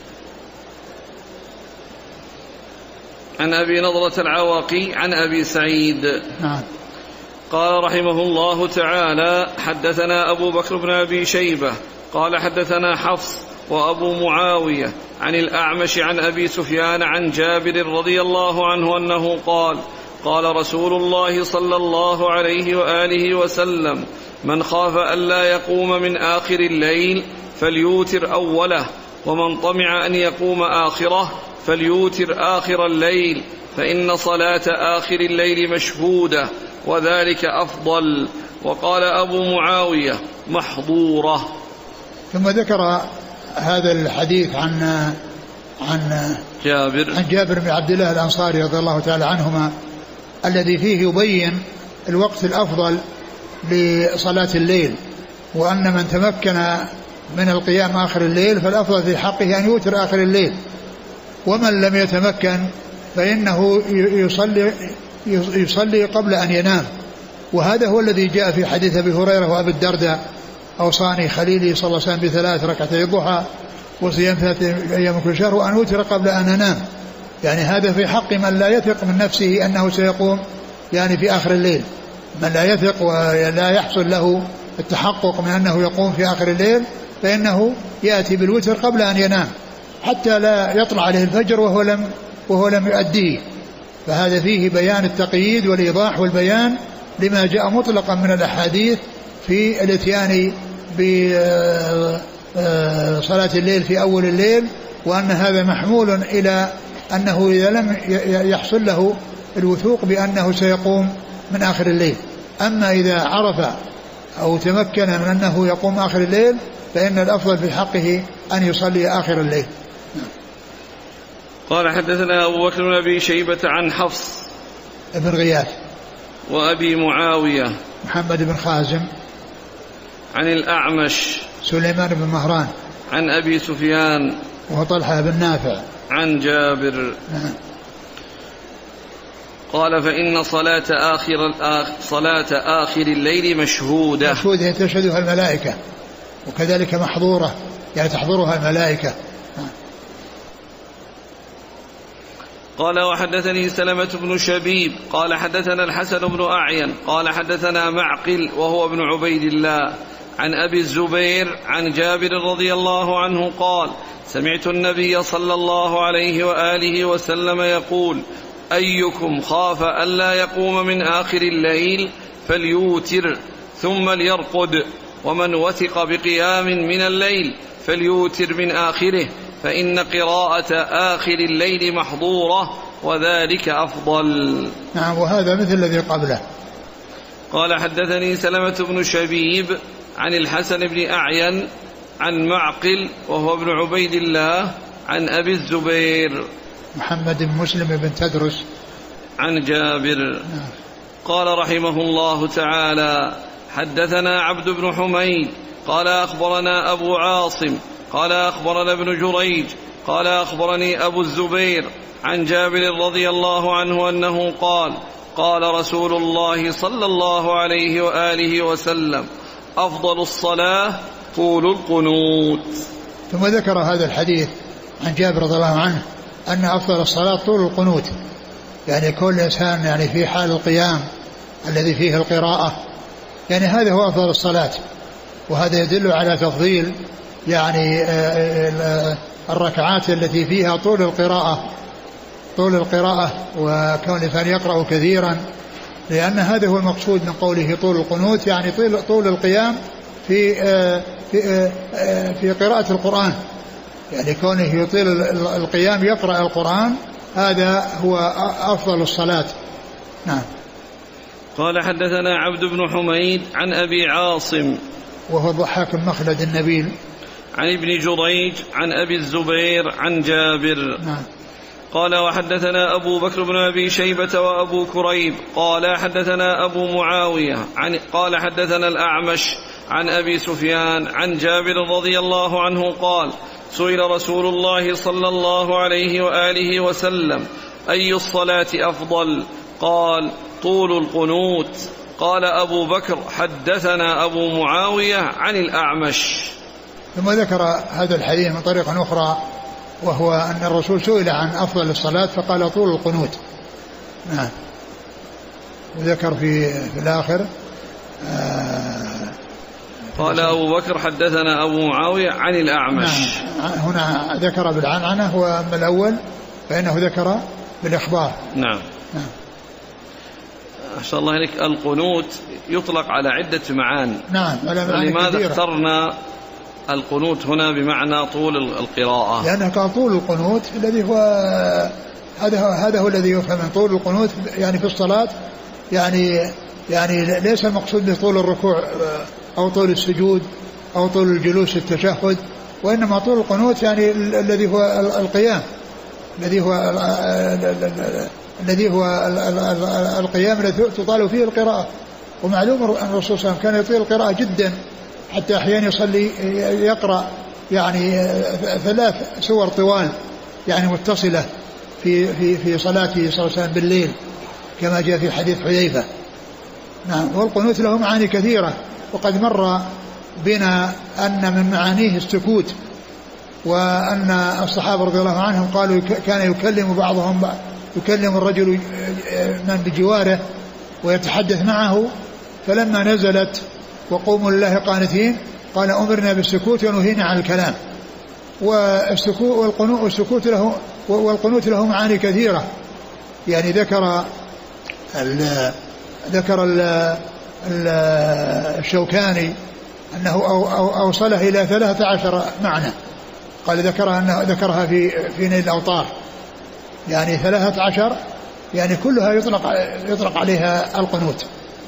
عن أبي نضرة العواقي عن أبي سعيد. نعم. قال رحمه الله تعالى حدثنا أبو بكر بن أبي شيبة قال حدثنا حفص وأبو معاوية عن الأعمش عن أبي سفيان عن جابر رضي الله عنه أنه قال قال رسول الله صلى الله عليه وآله وسلم من خاف ألا يقوم من آخر الليل فليوتر أوله ومن طمع أن يقوم آخره فليوتر آخر الليل فإن صلاة آخر الليل مشهودة وذلك أفضل. وقال أبو معاوية محظورة. ثم ذكر هذا الحديث عن جابر بن عبد الله الأنصاري رضي الله تعالى عنهما الذي فيه يبين الوقت الأفضل لصلاة الليل وأن من تمكن من القيام آخر الليل فالأفضل في حقه أن يوتر آخر الليل ومن لم يتمكن فإنه يصلي قبل أن ينام. وهذا هو الذي جاء في حديث أبي هريرة وأبي الدرداء أوصاني خليلي صلى الله عليه وسلم بثلاث ركعتي الضحى وصيام 3 أيام كل شهر وأن أوتر قبل أن أنام. يعني هذا في حق من لا يثق من نفسه أنه سيقوم يعني في آخر الليل. من لا يثق ولا يحصل له التحقق من أنه يقوم في آخر الليل فإنه يأتي بالوتر قبل أن ينام حتى لا يطلع عليه الفجر وهو لم يؤديه. فهذا فيه بيان التقييد والإيضاح والبيان لما جاء مطلقا من الأحاديث في الاتيان بصلاة الليل في أول الليل وأن هذا محمول إلى أنه إذا لم يحصل له الوثوق بأنه سيقوم من آخر الليل. أما إذا عرف أو تمكن من أنه يقوم آخر الليل فإن الأفضل في حقه أن يصلي آخر الليل. قال حدثنا أبو بكر بن أبي شيبة عن حفص ابن غياث وأبي معاوية محمد بن خازم عن الأعمش سليمان بن مهران عن أبي سفيان وطلحة بن نافع عن جابر. قال فإن صلاة آخر الليل مشهودة تشهدها الملائكة وكذلك محظورة يعني تحضرها الملائكة. قال وحدثني سلمة بن شبيب قال حدثنا الحسن بن أعين قال حدثنا معقل وهو ابن عبيد الله عن أبي الزبير عن جابر رضي الله عنه قال سمعت النبي صلى الله عليه وآله وسلم يقول أيكم خاف ألا يقوم من آخر الليل فليوتر ثم ليرقد ومن وثق بقيام من الليل فليوتر من آخره فإن قراءة آخر الليل محظورة وذلك أفضل. نعم. وهذا مثل الذي قبله. قال حدثني سلمة بن شبيب عن الحسن بن أعين عن معقل وهو ابن عبيد الله عن أبي الزبير محمد بن مسلم بن تدرس عن جابر. قال رحمه الله تعالى حدثنا عبد بن حميد قال أخبرنا أبو عاصم قال أخبرنا ابن جريج قال أخبرني أبو الزبير عن جابر رضي الله عنه أنه قال قال رسول الله صلى الله عليه وآله وسلم أفضل الصلاة طول القنوت. ثم ذكر هذا الحديث عن جابر رضي الله عنه أن أفضل الصلاة طول القنوت يعني كل إنسان يعني في حال القيام الذي فيه القراءة يعني هذا هو أفضل الصلاة. وهذا يدل على تفضيل يعني الركعات التي فيها طول القراءة وكون الإنسان يقرأ كثيرا لأن هذا هو المقصود من قوله طول القنوت يعني طول القيام في قراءة القرآن يعني كونه يطيل القيام يقرأ القرآن هذا هو أفضل الصلاة. نعم. قال حدثنا عبد بن حميد عن أبي عاصم وهو الضحاك المخلد النبيل عن ابن جريج عن أبي الزبير عن جابر. نعم. قال وحدثنا أبو بكر بن أبي شيبة وأبو كريب قال حدثنا أبو معاوية قال حدثنا الأعمش عن أبي سفيان عن جابر رضي الله عنه قال سئل رسول الله صلى الله عليه وآله وسلم أي الصلاة أفضل؟ قال طول القنوت. قال أبو بكر حدثنا أبو معاوية عن الأعمش. ثم ذكر هذا الحديث من طريق أخرى وهو أن الرسول سئل عن أفضل الصلاة فقال طول القنوت. نعم. وذكر في الآخر قال أبو بكر حدثنا أبو معاوية عن الأعمش. نعم. هنا ذكر بالعنعنة وأما الأول فإنه ذكر بالإخبار. نعم. نعم. أحسن الله إليك. القنوت يطلق على عدة معاني. نعم. لماذا اخترنا القنوت هنا بمعنى طول القراءة؟ لأنه قال طول القنوت الذي هو هذا هو الذي يفهم من طول القنوت يعني في الصلاة يعني ليس المقصود بطول الركوع أو طول السجود أو طول الجلوس التشهد، وإنما طول القنوت يعني الذي هو القيام الذي هو القيام الذي تطال فيه القراءة. ومعلوم أن الرسول صلى الله عليه وسلم كان يطيل القراءة جدا حتى أحيانا يصلي يقرأ يعني 3 سور طوال يعني متصلة في صلاته صلى الله عليه وسلم بالليل كما جاء في حديث حذيفة. نعم. والقنوت له معاني كثيرة وقد مر بنا أن من معانيه السكوت، وأن الصحابة رضي الله عنهم قالوا كان يكلم بعضهم يكلم الرجل من بجواره ويتحدث معه، فلما نزلت وقوموا لله قانتين قال أمرنا بالسكوت ونهينا عن الكلام. والقنوت له معاني كثيرة يعني ذكر الشوكاني أنه أوصله إلى 13 معنى. قال ذكرها في نيل الأوطار يعني 13 يعني كلها يطلق عليها القنوت.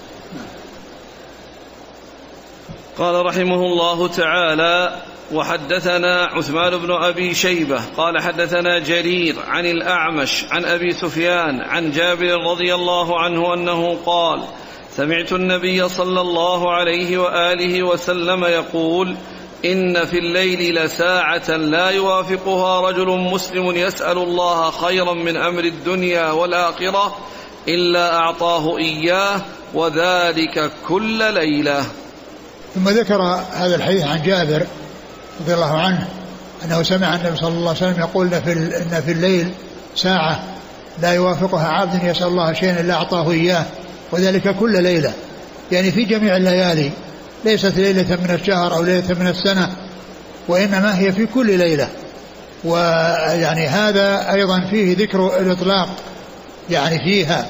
قال رحمه الله تعالى وحدثنا عثمان بن أبي شيبة قال حدثنا جرير عن الأعمش عن أبي سفيان عن جابر رضي الله عنه أنه قال سمعت النبي صلى الله عليه وآله وسلم يقول إن في الليل لساعة لا يوافقها رجل مسلم يسأل الله خيرا من أمر الدنيا والآخرة إلا أعطاه إياه وذلك كل ليلة. ثم ذكر هذا الحديث عن جابر رضي الله عنه أنه سمع النبي صلى الله عليه وسلم يقول إن في الليل ساعة لا يوافقها عبد يسأل الله شيئا إلا أعطاه إياه وذلك كل ليلة، يعني في جميع الليالي، ليست ليلة من الشهر أو ليلة من السنة، وإنما هي في كل ليلة. ويعني هذا أيضا فيه ذكر الإطلاق يعني فيها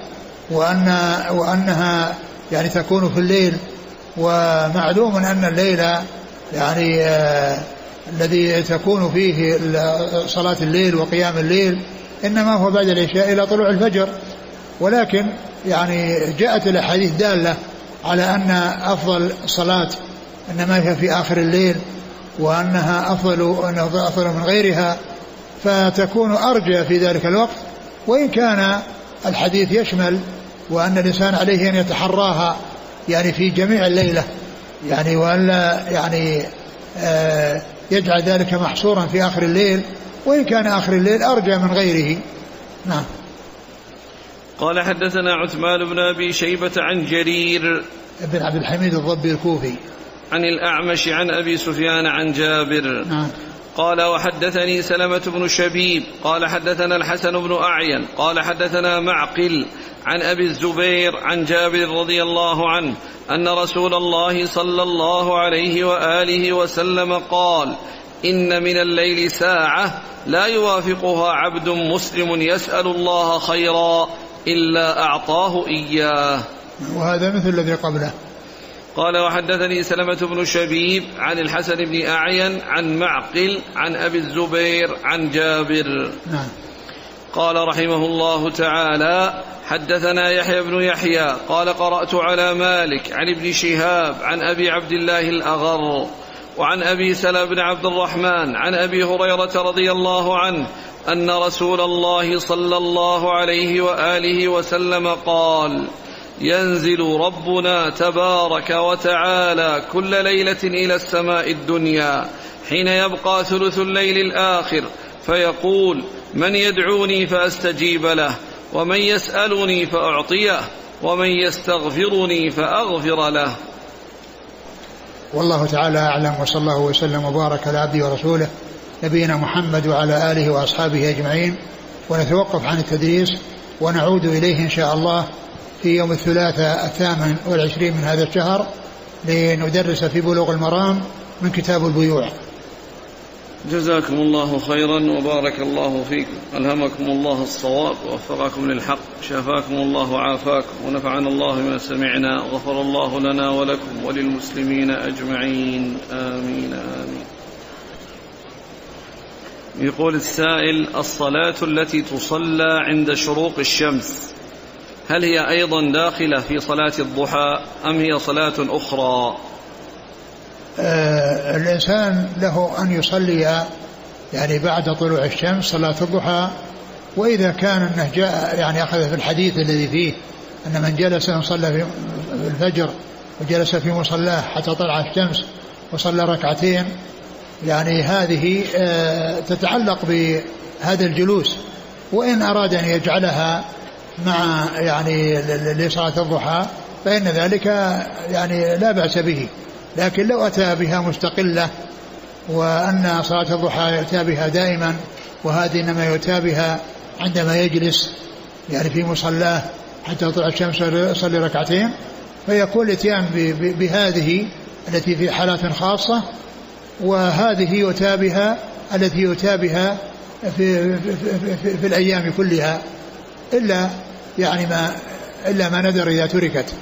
وأنها يعني تكون في الليل. ومعلوم أن الليل يعني الذي تكون فيه صلاة الليل وقيام الليل إنما هو بعد العشاء إلى طلوع الفجر، ولكن يعني جاءت الأحاديث دالة على أن أفضل صلاة إنما هي في آخر الليل وأنها أفضل من غيرها، فتكون أرجى في ذلك الوقت. وإن كان الحديث يشمل وأن الإنسان عليه أن يتحراها يعني في جميع الليلة يعني وألا يعني يجعل ذلك محصورا في آخر الليل، وإن كان آخر الليل أرجى من غيره. نعم. قال حدثنا عثمان بن أبي شيبة عن جرير بن عبد الحميد الضبي الكوفي عن الأعمش عن أبي سفيان عن جابر. نعم. قال وحدثني سلمة بن شبيب قال حدثنا الحسن بن أعين قال حدثنا معقل عن أبي الزبير عن جابر رضي الله عنه أن رسول الله صلى الله عليه وآله وسلم قال إن من الليل ساعة لا يوافقها عبد مسلم يسأل الله خيرا إلا أعطاه إياه. وهذا مثل الذي قبله. قال وحدثني سلمة بن شبيب عن الحسن بن أعين عن معقل عن أبي الزبير عن جابر. قال رحمه الله تعالى حدثنا يحيى بن يحيى قال قرأت على مالك عن ابن شهاب عن أبي عبد الله الأغر وعن أبي سلمة بن عبد الرحمن عن أبي هريرة رضي الله عنه أن رسول الله صلى الله عليه وآله وسلم قال ينزل ربنا تبارك وتعالى كل ليلة إلى السماء الدنيا حين يبقى ثلث الليل الآخر فيقول من يدعوني فأستجيب له ومن يسألني فأعطيه ومن يستغفرني فأغفر له. والله تعالى أعلم، وصلى الله وسلم وبارك على عبده ورسوله نبينا محمد وعلى آله وأصحابه أجمعين. ونتوقف عن التدريس ونعود إليه إن شاء الله في يوم الثلاثاء 28 من هذا الشهر لندرس في بلوغ المرام من كتاب البيوع. جزاكم الله خيرا وبارك الله فيكم، ألهمكم الله الصواب ووفقكم للحق، شافاكم الله وعافاكم، ونفعنا الله ما سمعنا، غفر الله لنا ولكم وللمسلمين أجمعين، آمين آمين. يقول السائل: الصلاة التي تصلى عند شروق الشمس هل هي أيضا داخلة في صلاة الضحى أم هي صلاة أخرى؟ الإنسان له أن يصلي يعني بعد طلوع الشمس صلاة الضحى، وإذا كان أنه جاء يعني أخذ في الحديث الذي فيه أن من جلس صلى في الفجر وجلس في مصلاه حتى طلع الشمس وصلى ركعتين، يعني هذه تتعلق بهذا الجلوس. وإن أراد أن يجعلها مع يعني لصلاة الضحى فإن ذلك يعني لا بأس به، لكن لو أتى بها مستقلة وأن صلاة الضحى يؤتى بها دائما وهذه إنما يؤتى بها عندما يجلس يعني في مصلاه حتى تطلع الشمس يصلي ركعتين، فيكون الاتيان بهذه التي في حالات خاصة، وهذه يؤتى بها التي يؤتى بها في الأيام كلها إلا يعني ما ندر إذا تركت.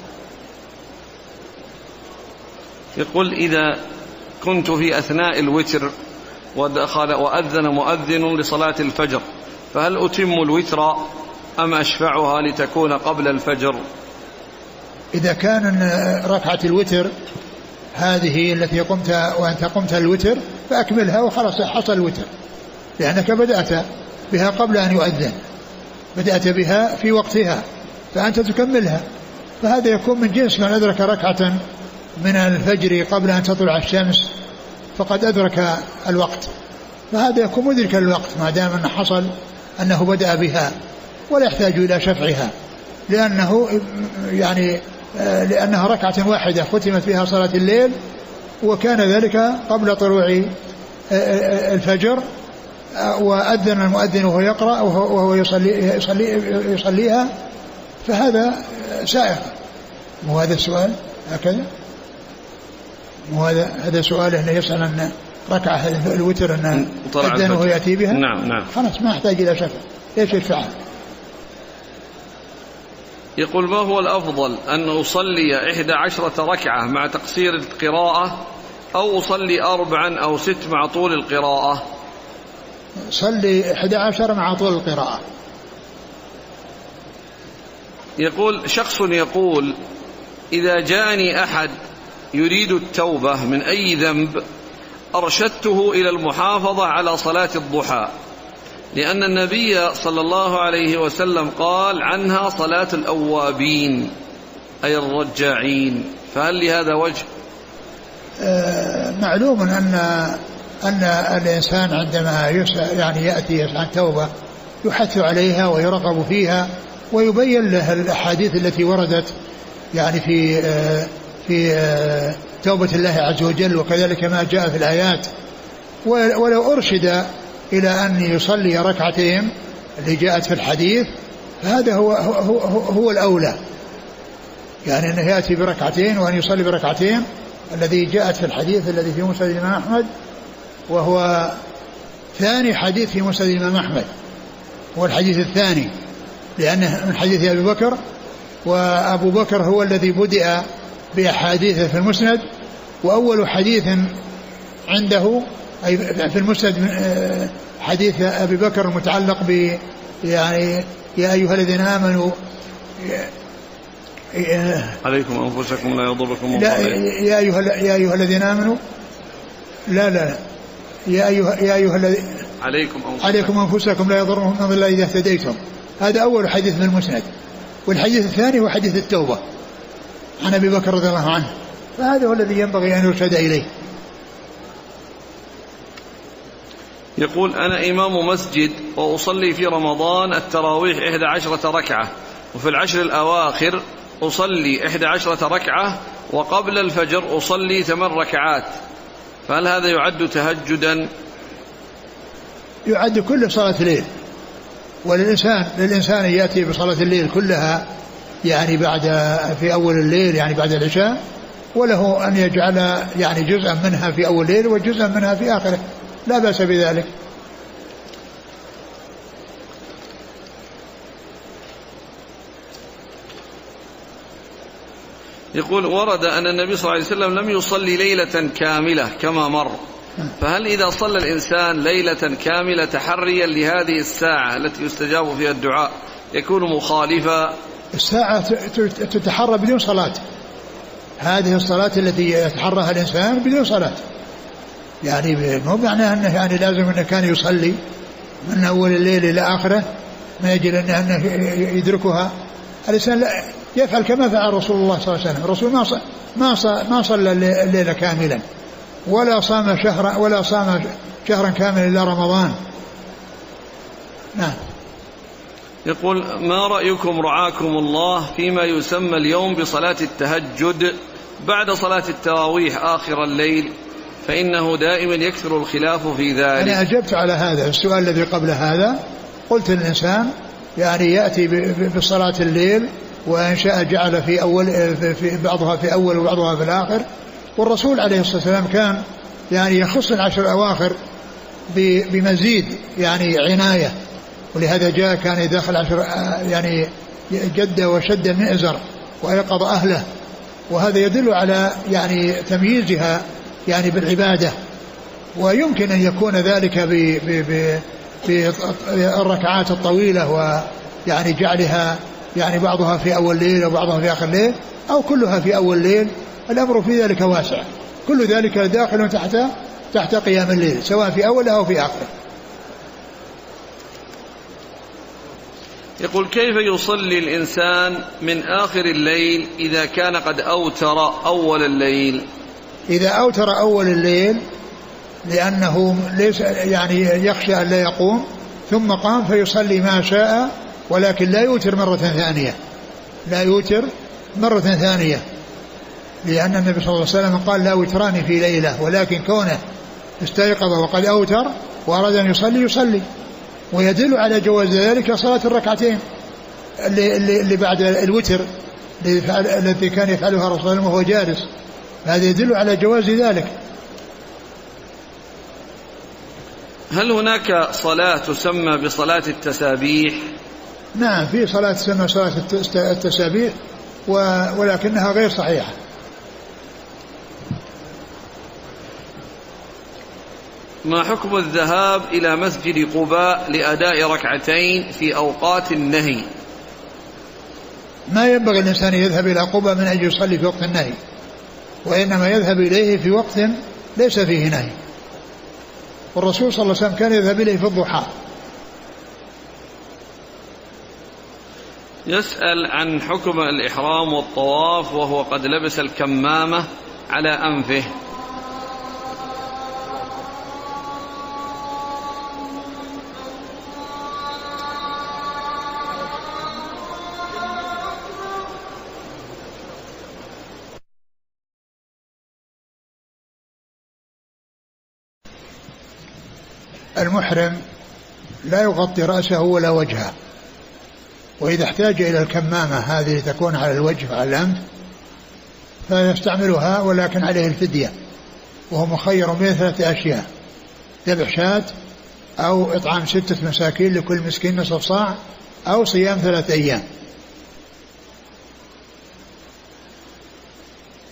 يقول: إذا كنت في أثناء الوتر ودخل وأذن مؤذن لصلاة الفجر فهل أتم الوتر أم أشفعها لتكون قبل الفجر؟ إذا كان ركعة الوتر هذه التي قمت وأنت قمت الوتر فأكملها وخلاص حصل الوتر، لأنك بدأت بها قبل أن يؤذن، بدأت بها في وقتها فأنت تكملها، فهذا يكون من جنس من أدرك ركعة من الفجر قبل أن تطلع الشمس فقد أدرك الوقت، فهذا يكون مدرك الوقت ما دام أن حصل أنه بدأ بها ولا يحتاج إلى شفعها، لأنها ركعة واحدة ختمت بها صلاة الليل، وكان ذلك قبل طلوع الفجر، وأذن المؤذن وهو يقرأ وهو يصليها، فهذا سائغ. مو هذا السؤال هكذا؟ مو هذا سؤال أنه يسأل أن ركعة الوتر أن أذن وهو يأتي بها؟ نعم. خلاص ما يحتاج إلى شفع، ليش يدفعها؟ يقول: ما هو الأفضل أن أصلي 11 ركعة مع تقصير القراءة أو أصلي 4 أو 6 مع طول القراءة؟ صلي 11 مع طول القراءة. يقول: شخص يقول: إذا جاءني أحد يريد التوبة من أي ذنب أرشدته إلى المحافظة على صلاة الضحى، لأن النبي صلى الله عليه وسلم قال عنها صلاة الأوابين أي الرجاعين، فهل لهذا وجه؟ معلوم أن الإنسان عندما يعني يأتي عن توبة يحث عليها ويرغب فيها ويبين له الأحاديث التي وردت يعني في توبة الله عز وجل، وكذلك ما جاء في الآيات. ولو أرشد إلى أن يصلي ركعتين اللي جاءت في الحديث فهذا هو الأولى، يعني أنه يأتي بركعتين وأن يصلي بركعتين الذي جاءت في الحديث الذي في مسند الإمام أحمد، وهو ثاني حديث في مسند الإمام أحمد، هو الحديث الثاني، لأنه من حديث أبي بكر، وأبو بكر هو الذي بدأ بأحاديث في المسند. وأول حديث عنده أي في المسند حديث أبي بكر المتعلق ب يعني يا أيها الذين آمنوا عليكم أنفسكم لا يضركم لا يا أيها الذين آمنوا لا يا أيها الذين عليكم أنفسكم لا يضركم من ضل إذا اهتديتم. هذا أول حديث من المسند. والحديث الثاني هو حديث التوبة عن أبي بكر رضي الله عنه، فهذا هو الذي ينبغي أن يرشد إليه. يقول أنا إمام مسجد وأصلي في رمضان التراويح 11 ركعة، وفي العشر الأواخر أصلي 11 ركعة، وقبل الفجر أصلي 8 ركعات، فهل هذا يعد تهجدا؟ يعد كل صلاة ليل، للإنسان يأتي بصلاة الليل كلها يعني في أول الليل يعني بعد العشاء، وله أن يجعل يعني جزءا منها في أول الليل وجزءا منها في آخره، لا بأس بذلك. يقول ورد أن النبي صلى الله عليه وسلم لم يصلي ليلة كاملة كما مر، فهل إذا صلى الإنسان ليلة كاملة تحريا لهذه الساعة التي يستجاب فيها الدعاء يكون مخالفا؟ الساعة تتحرى بدون صلاة، هذه الصلاة التي يتحرها الإنسان بدون صلاة، يعني مو معناه أنه يعني لازم أنه كان يصلي من أول الليل إلى آخره ما يجب أنه يدركها. الإنسان يفعل كما فعل رسول الله صلى الله عليه وسلم. الرسول ما صلى الليلة كاملا ولا صام شهرا كاملا إلى رمضان. نعم. يقول ما رأيكم رعاكم الله فيما يسمى اليوم بصلاة التهجد بعد صلاة التراويح آخر الليل، فإنه دائما يكثر الخلاف في ذلك؟ أنا أجبت على هذا السؤال الذي قبل هذا، قلت الإنسان يعني يأتي بصلاة الليل وإن شاء جعل في بعضها في أول وبعضها في الآخر، والرسول عليه الصلاة والسلام كان يعني يخص العشر الأواخر بمزيد يعني عناية، ولهذا جاء كان يدخل العشر يعني جد وشد المئزر وأيقظ أهله، وهذا يدل على يعني تمييزها يعني بالعبادة. ويمكن أن يكون ذلك بالركعات الطويلة ويعني جعلها يعني بعضها في أول ليل وبعضها في آخر ليل أو كلها في أول ليل، الأمر في ذلك واسع، كل ذلك داخل تحت قيام الليل سواء في أوله أو في آخره. يقول كيف يصلي الإنسان من آخر الليل إذا كان قد أوتر أول الليل؟ إذا أوتر أول الليل لأنه ليس يعني يخشى أن لا يقوم ثم قام فيصلي ما شاء، ولكن لا يوتر مرة ثانية، لأن النبي صلى الله عليه وسلم قال لا وتران في ليلة، ولكن كونه استيقظ وقد أوتر وأراد أن يصلي. ويدل على جواز ذلك صلاة الركعتين اللي بعد الوتر التي كان يفعلها رسول الله وهو جالس، هذا يدل على جواز ذلك. هل هناك صلاة تسمى بصلاة التسابيح؟ نعم، في صلاة تسمى صلاة التسابيح ولكنها غير صحيحة. ما حكم الذهاب إلى مسجد قباء لأداء ركعتين في أوقات النهي؟ ما ينبغي الإنسان يذهب إلى قباء من أجل يصلي في وقت النهي، وإنما يذهب إليه في وقت ليس فيه نهي، والرسول صلى الله عليه وسلم كان يذهب إليه في الضحى. يسأل عن حكم الإحرام والطواف وهو قد لبس الكمامة على أنفه. المحرم لا يغطي رأسه ولا وجهه، وإذا احتاج إلى الكمامة هذه تكون على الوجه وعلى الأنف فيستعملها، ولكن عليه الفدية، وهو مخير بين 3 أشياء: ذبح شاة، أو إطعام 6 مساكين لكل مسكين نصف صاع، أو صيام 3 أيام.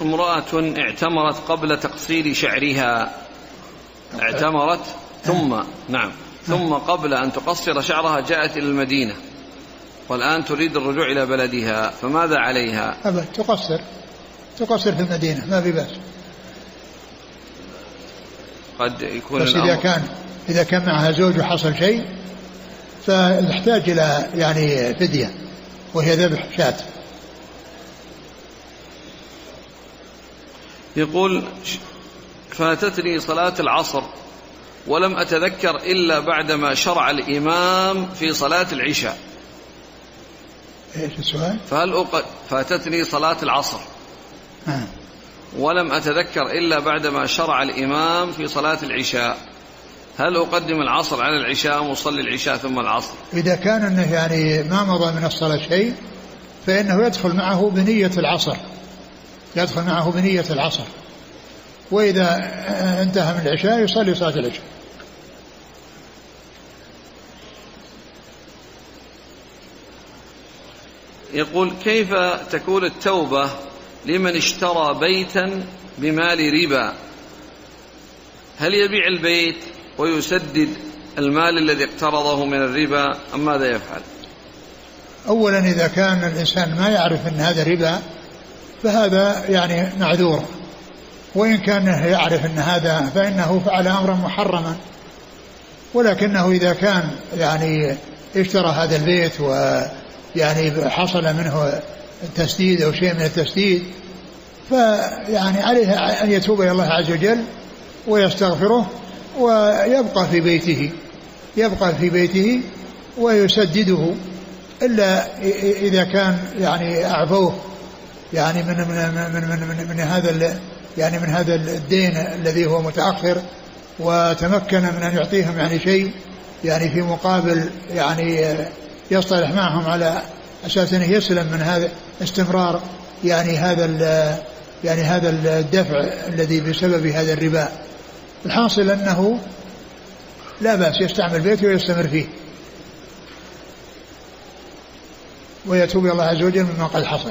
امرأة اعتمرت قبل تقصير شعرها، اعتمرت ثم قبل أن تقصر شعرها جاءت إلى المدينة والآن تريد الرجوع إلى بلدها، فماذا عليها؟ أبدا تقصر في المدينة، ما في بأس. قد يكون بس إذا كان معها زوج وحصل شيء فنحتاج إلى يعني فدية، وهي ذبح شاة. يقول: فاتتني صلاة العصر ولم أتذكر إلا بعدما شرع الإمام في صلاة العشاء. إيش السؤال؟ فاتتني صلاة العصر ولم أتذكر إلا بعدما شرع الإمام في صلاة العشاء، هل أقدم العصر على العشاء وأصلي العشاء ثم العصر؟ إذا كان أنه يعني ما مضى من الصلاة شيء فإنه يدخل معه بنية العصر، وإذا انتهى من العشاء يصلي صلاة العشاء. يقول: كيف تكون التوبة لمن اشترى بيتا بمال ربا؟ هل يبيع البيت ويسدد المال الذي اقترضه من الربا أم ماذا يفعل؟ أولا إذا كان الإنسان ما يعرف أن هذا ربا فهذا يعني معذور، وإن كان يعرف أن هذا فإنه فعل أمرا محرما، ولكنه إذا كان يعني اشترى هذا البيت ويعني حصل منه تسديد أو شيء من التسديد، فيعني عليه أن يتوب إلى الله عز وجل ويستغفره ويبقى في بيته ويسدده، إلا إذا كان يعني أعفوه يعني من هذا الدين الذي هو متأخر، وتمكن من أن يعطيهم يعني شيء يعني في مقابل يعني يصطلح معهم على أساس أنه يسلم من هذا استمرار يعني هذا الدفع الذي بسبب هذا الربا. الحاصل أنه لا بأس يستعمل بيته ويستمر فيه ويتوب إلى الله عز وجل مما قد حصل.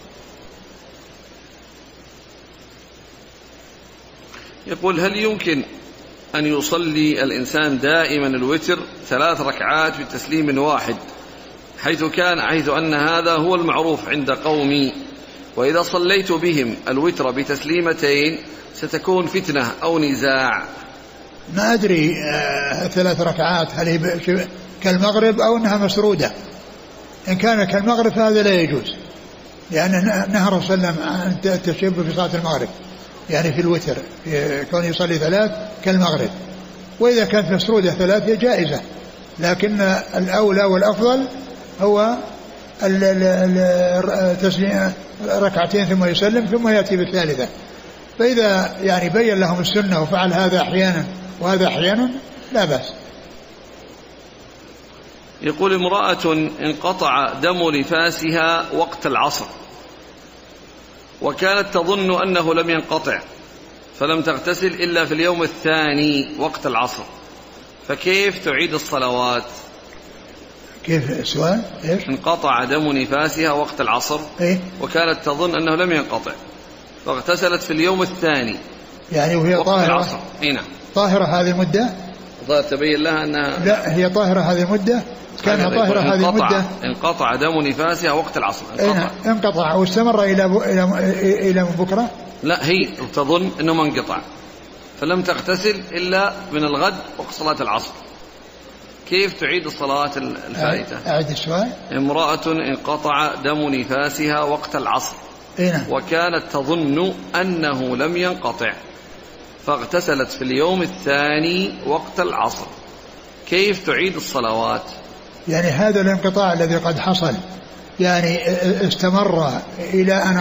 يقول: هل يمكن أن يصلي الإنسان دائما الوتر 3 ركعات بتسليم واحد، حيث أن هذا هو المعروف عند قومي، وإذا صليت بهم الوتر بتسليمتين ستكون فتنة أو نزاع؟ ما أدري 3 ركعات هل هي كالمغرب أو أنها مسرودة. إن كان كالمغرب فهذا لا يجوز، لأن نهى الرسول صلى الله عليه وسلم عن التشبه في صلاة المغرب يعني في الوتر كون يصلي 3 كالمغرب، وإذا كانت مسرودة 3 جائزة، لكن الأولى والأفضل هو تسليم 2 ركعتين ثم يسلم ثم يأتي بالثالثة. فإذا يعني بين لهم السنة وفعل هذا أحيانا وهذا أحيانا لا بأس. يقول: امرأة انقطع دم نفاسها وقت العصر وكانت تظن أنه لم ينقطع فلم تغتسل إلا في اليوم الثاني وقت العصر، فكيف تعيد الصلوات؟ كيف السؤال؟ إيش؟ انقطع دم نفاسها وقت العصر وكانت تظن أنه لم ينقطع فاغتسلت في اليوم الثاني يعني وهي طاهرة. طاهرة هذه المدة تبين لها أنها لا هي طاهرة هذه المدة، كانت طاهرة هذه المدة. انقطع دم نفاسها وقت العصر، انقطع واستمر إلى بكرة. لا هي تظن أنه ما انقطع فلم تغتسل إلا من الغد وقت صلاة العصر، كيف تعيد الصلاة الفائتة؟ أعد السؤال. امرأة انقطع دم نفاسها وقت العصر وكانت تظن أنه لم ينقطع فاغتسلت في اليوم الثاني وقت العصر، كيف تعيد الصلوات؟ يعني هذا الانقطاع الذي قد حصل يعني استمر إلى أن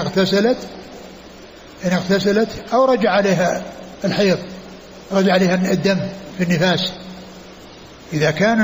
اغتسلت أو رجع عليها الحيض، رجع عليها الدم في النفاس. إذا كان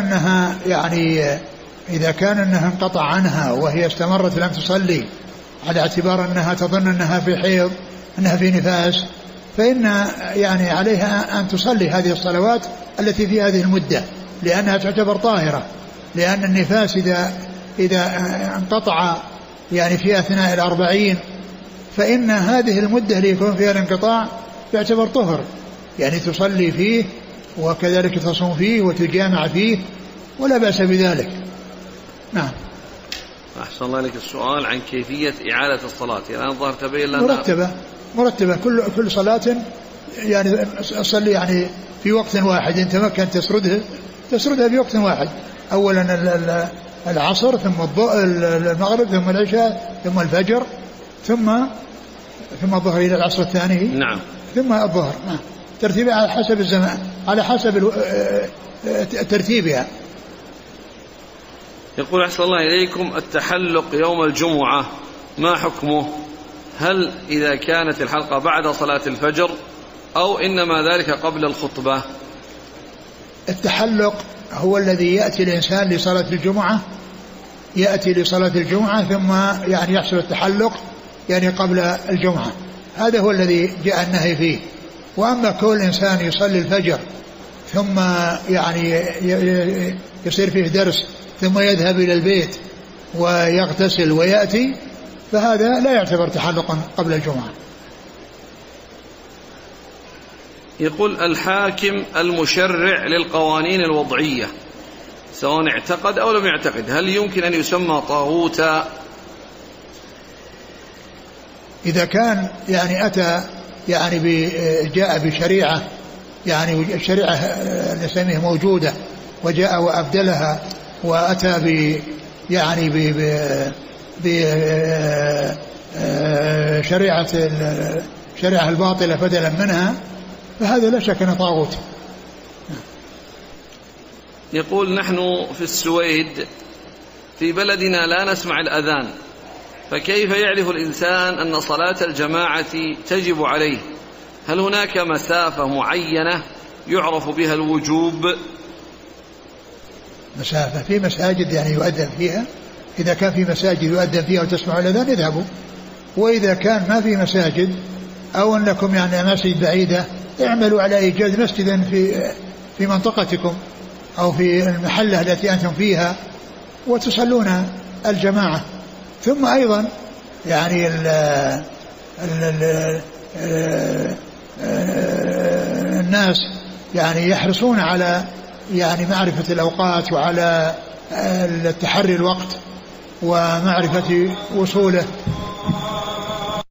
أنها انقطع عنها وهي استمرت لم تصلي على اعتبار أنها تظن أنها في حيض أنها في نفاس، فإن يعني عليها أن تصلي هذه الصلوات التي في هذه المدة لأنها تعتبر طاهرة، لأن النفاس إذا انقطع يعني في أثناء 40 فإن هذه المدة اللي يكون فيها الانقطاع يعتبر طهر، يعني تصلي فيه وكذلك تصوم فيه وتجامع فيه ولا بأس بذلك. نعم. أحسن الله لك. السؤال عن كيفية إعادة الصلاة، يعني الظاهر تبين لنا مرتبة كل صلاة يعني أصلي يعني في وقت واحد، إن تمكن تسردها في وقت واحد، أولا العصر ثم المغرب ثم العشاء ثم الفجر ثم الظهر إلى العصر الثاني. نعم. ثم الظهر. نعم. ترتيبها على حسب الزمان، على حسب ترتيبها. يقول أحسن الله إليكم، التحلق يوم الجمعة ما حكمه؟ هل إذا كانت الحلقة بعد صلاة الفجر أو إنما ذلك قبل الخطبة؟ التحلق هو الذي يأتي الإنسان لصلاة الجمعة، يأتي لصلاة الجمعة ثم يعني يحصل التحلق يعني قبل الجمعة، هذا هو الذي جاء النهي فيه. وأما كل إنسان يصلي الفجر ثم يعني يصير فيه درس ثم يذهب إلى البيت ويغتسل ويأتي، فهذا لا يعتبر تحلقا قبل الجمعة. يقول الحاكم المشرع للقوانين الوضعية سواء اعتقد أو لم يعتقد، هل يمكن أن يسمى طاغوتا؟ إذا كان يعني أتى يعني جاء بشريعة، يعني الشريعة نسميه موجودة وجاء وأبدلها وأتى يعني شريعة الباطلة بدلا منها، فهذا لا شك أنه طاغوت. يقول نحن في السويد في بلدنا لا نسمع الأذان، فكيف يعرف الإنسان أن صلاة الجماعة تجب عليه؟ هل هناك مسافة معينة يعرف بها الوجوب؟ مسافة في مساجد يعني يؤذن فيها، إذا كان في مساجد يؤذن فيها وتسمع الأذان اذهبوا، وإذا كان ما في مساجد أو أنكم يعني مسجد بعيدة اعملوا على إيجاد مسجدا في منطقتكم أو في المحلة التي أنتم فيها وتصلون الجماعة. ثم أيضا يعني الناس يعني يحرصون على يعني معرفة الأوقات وعلى التحري الوقت ومعرفة وصوله.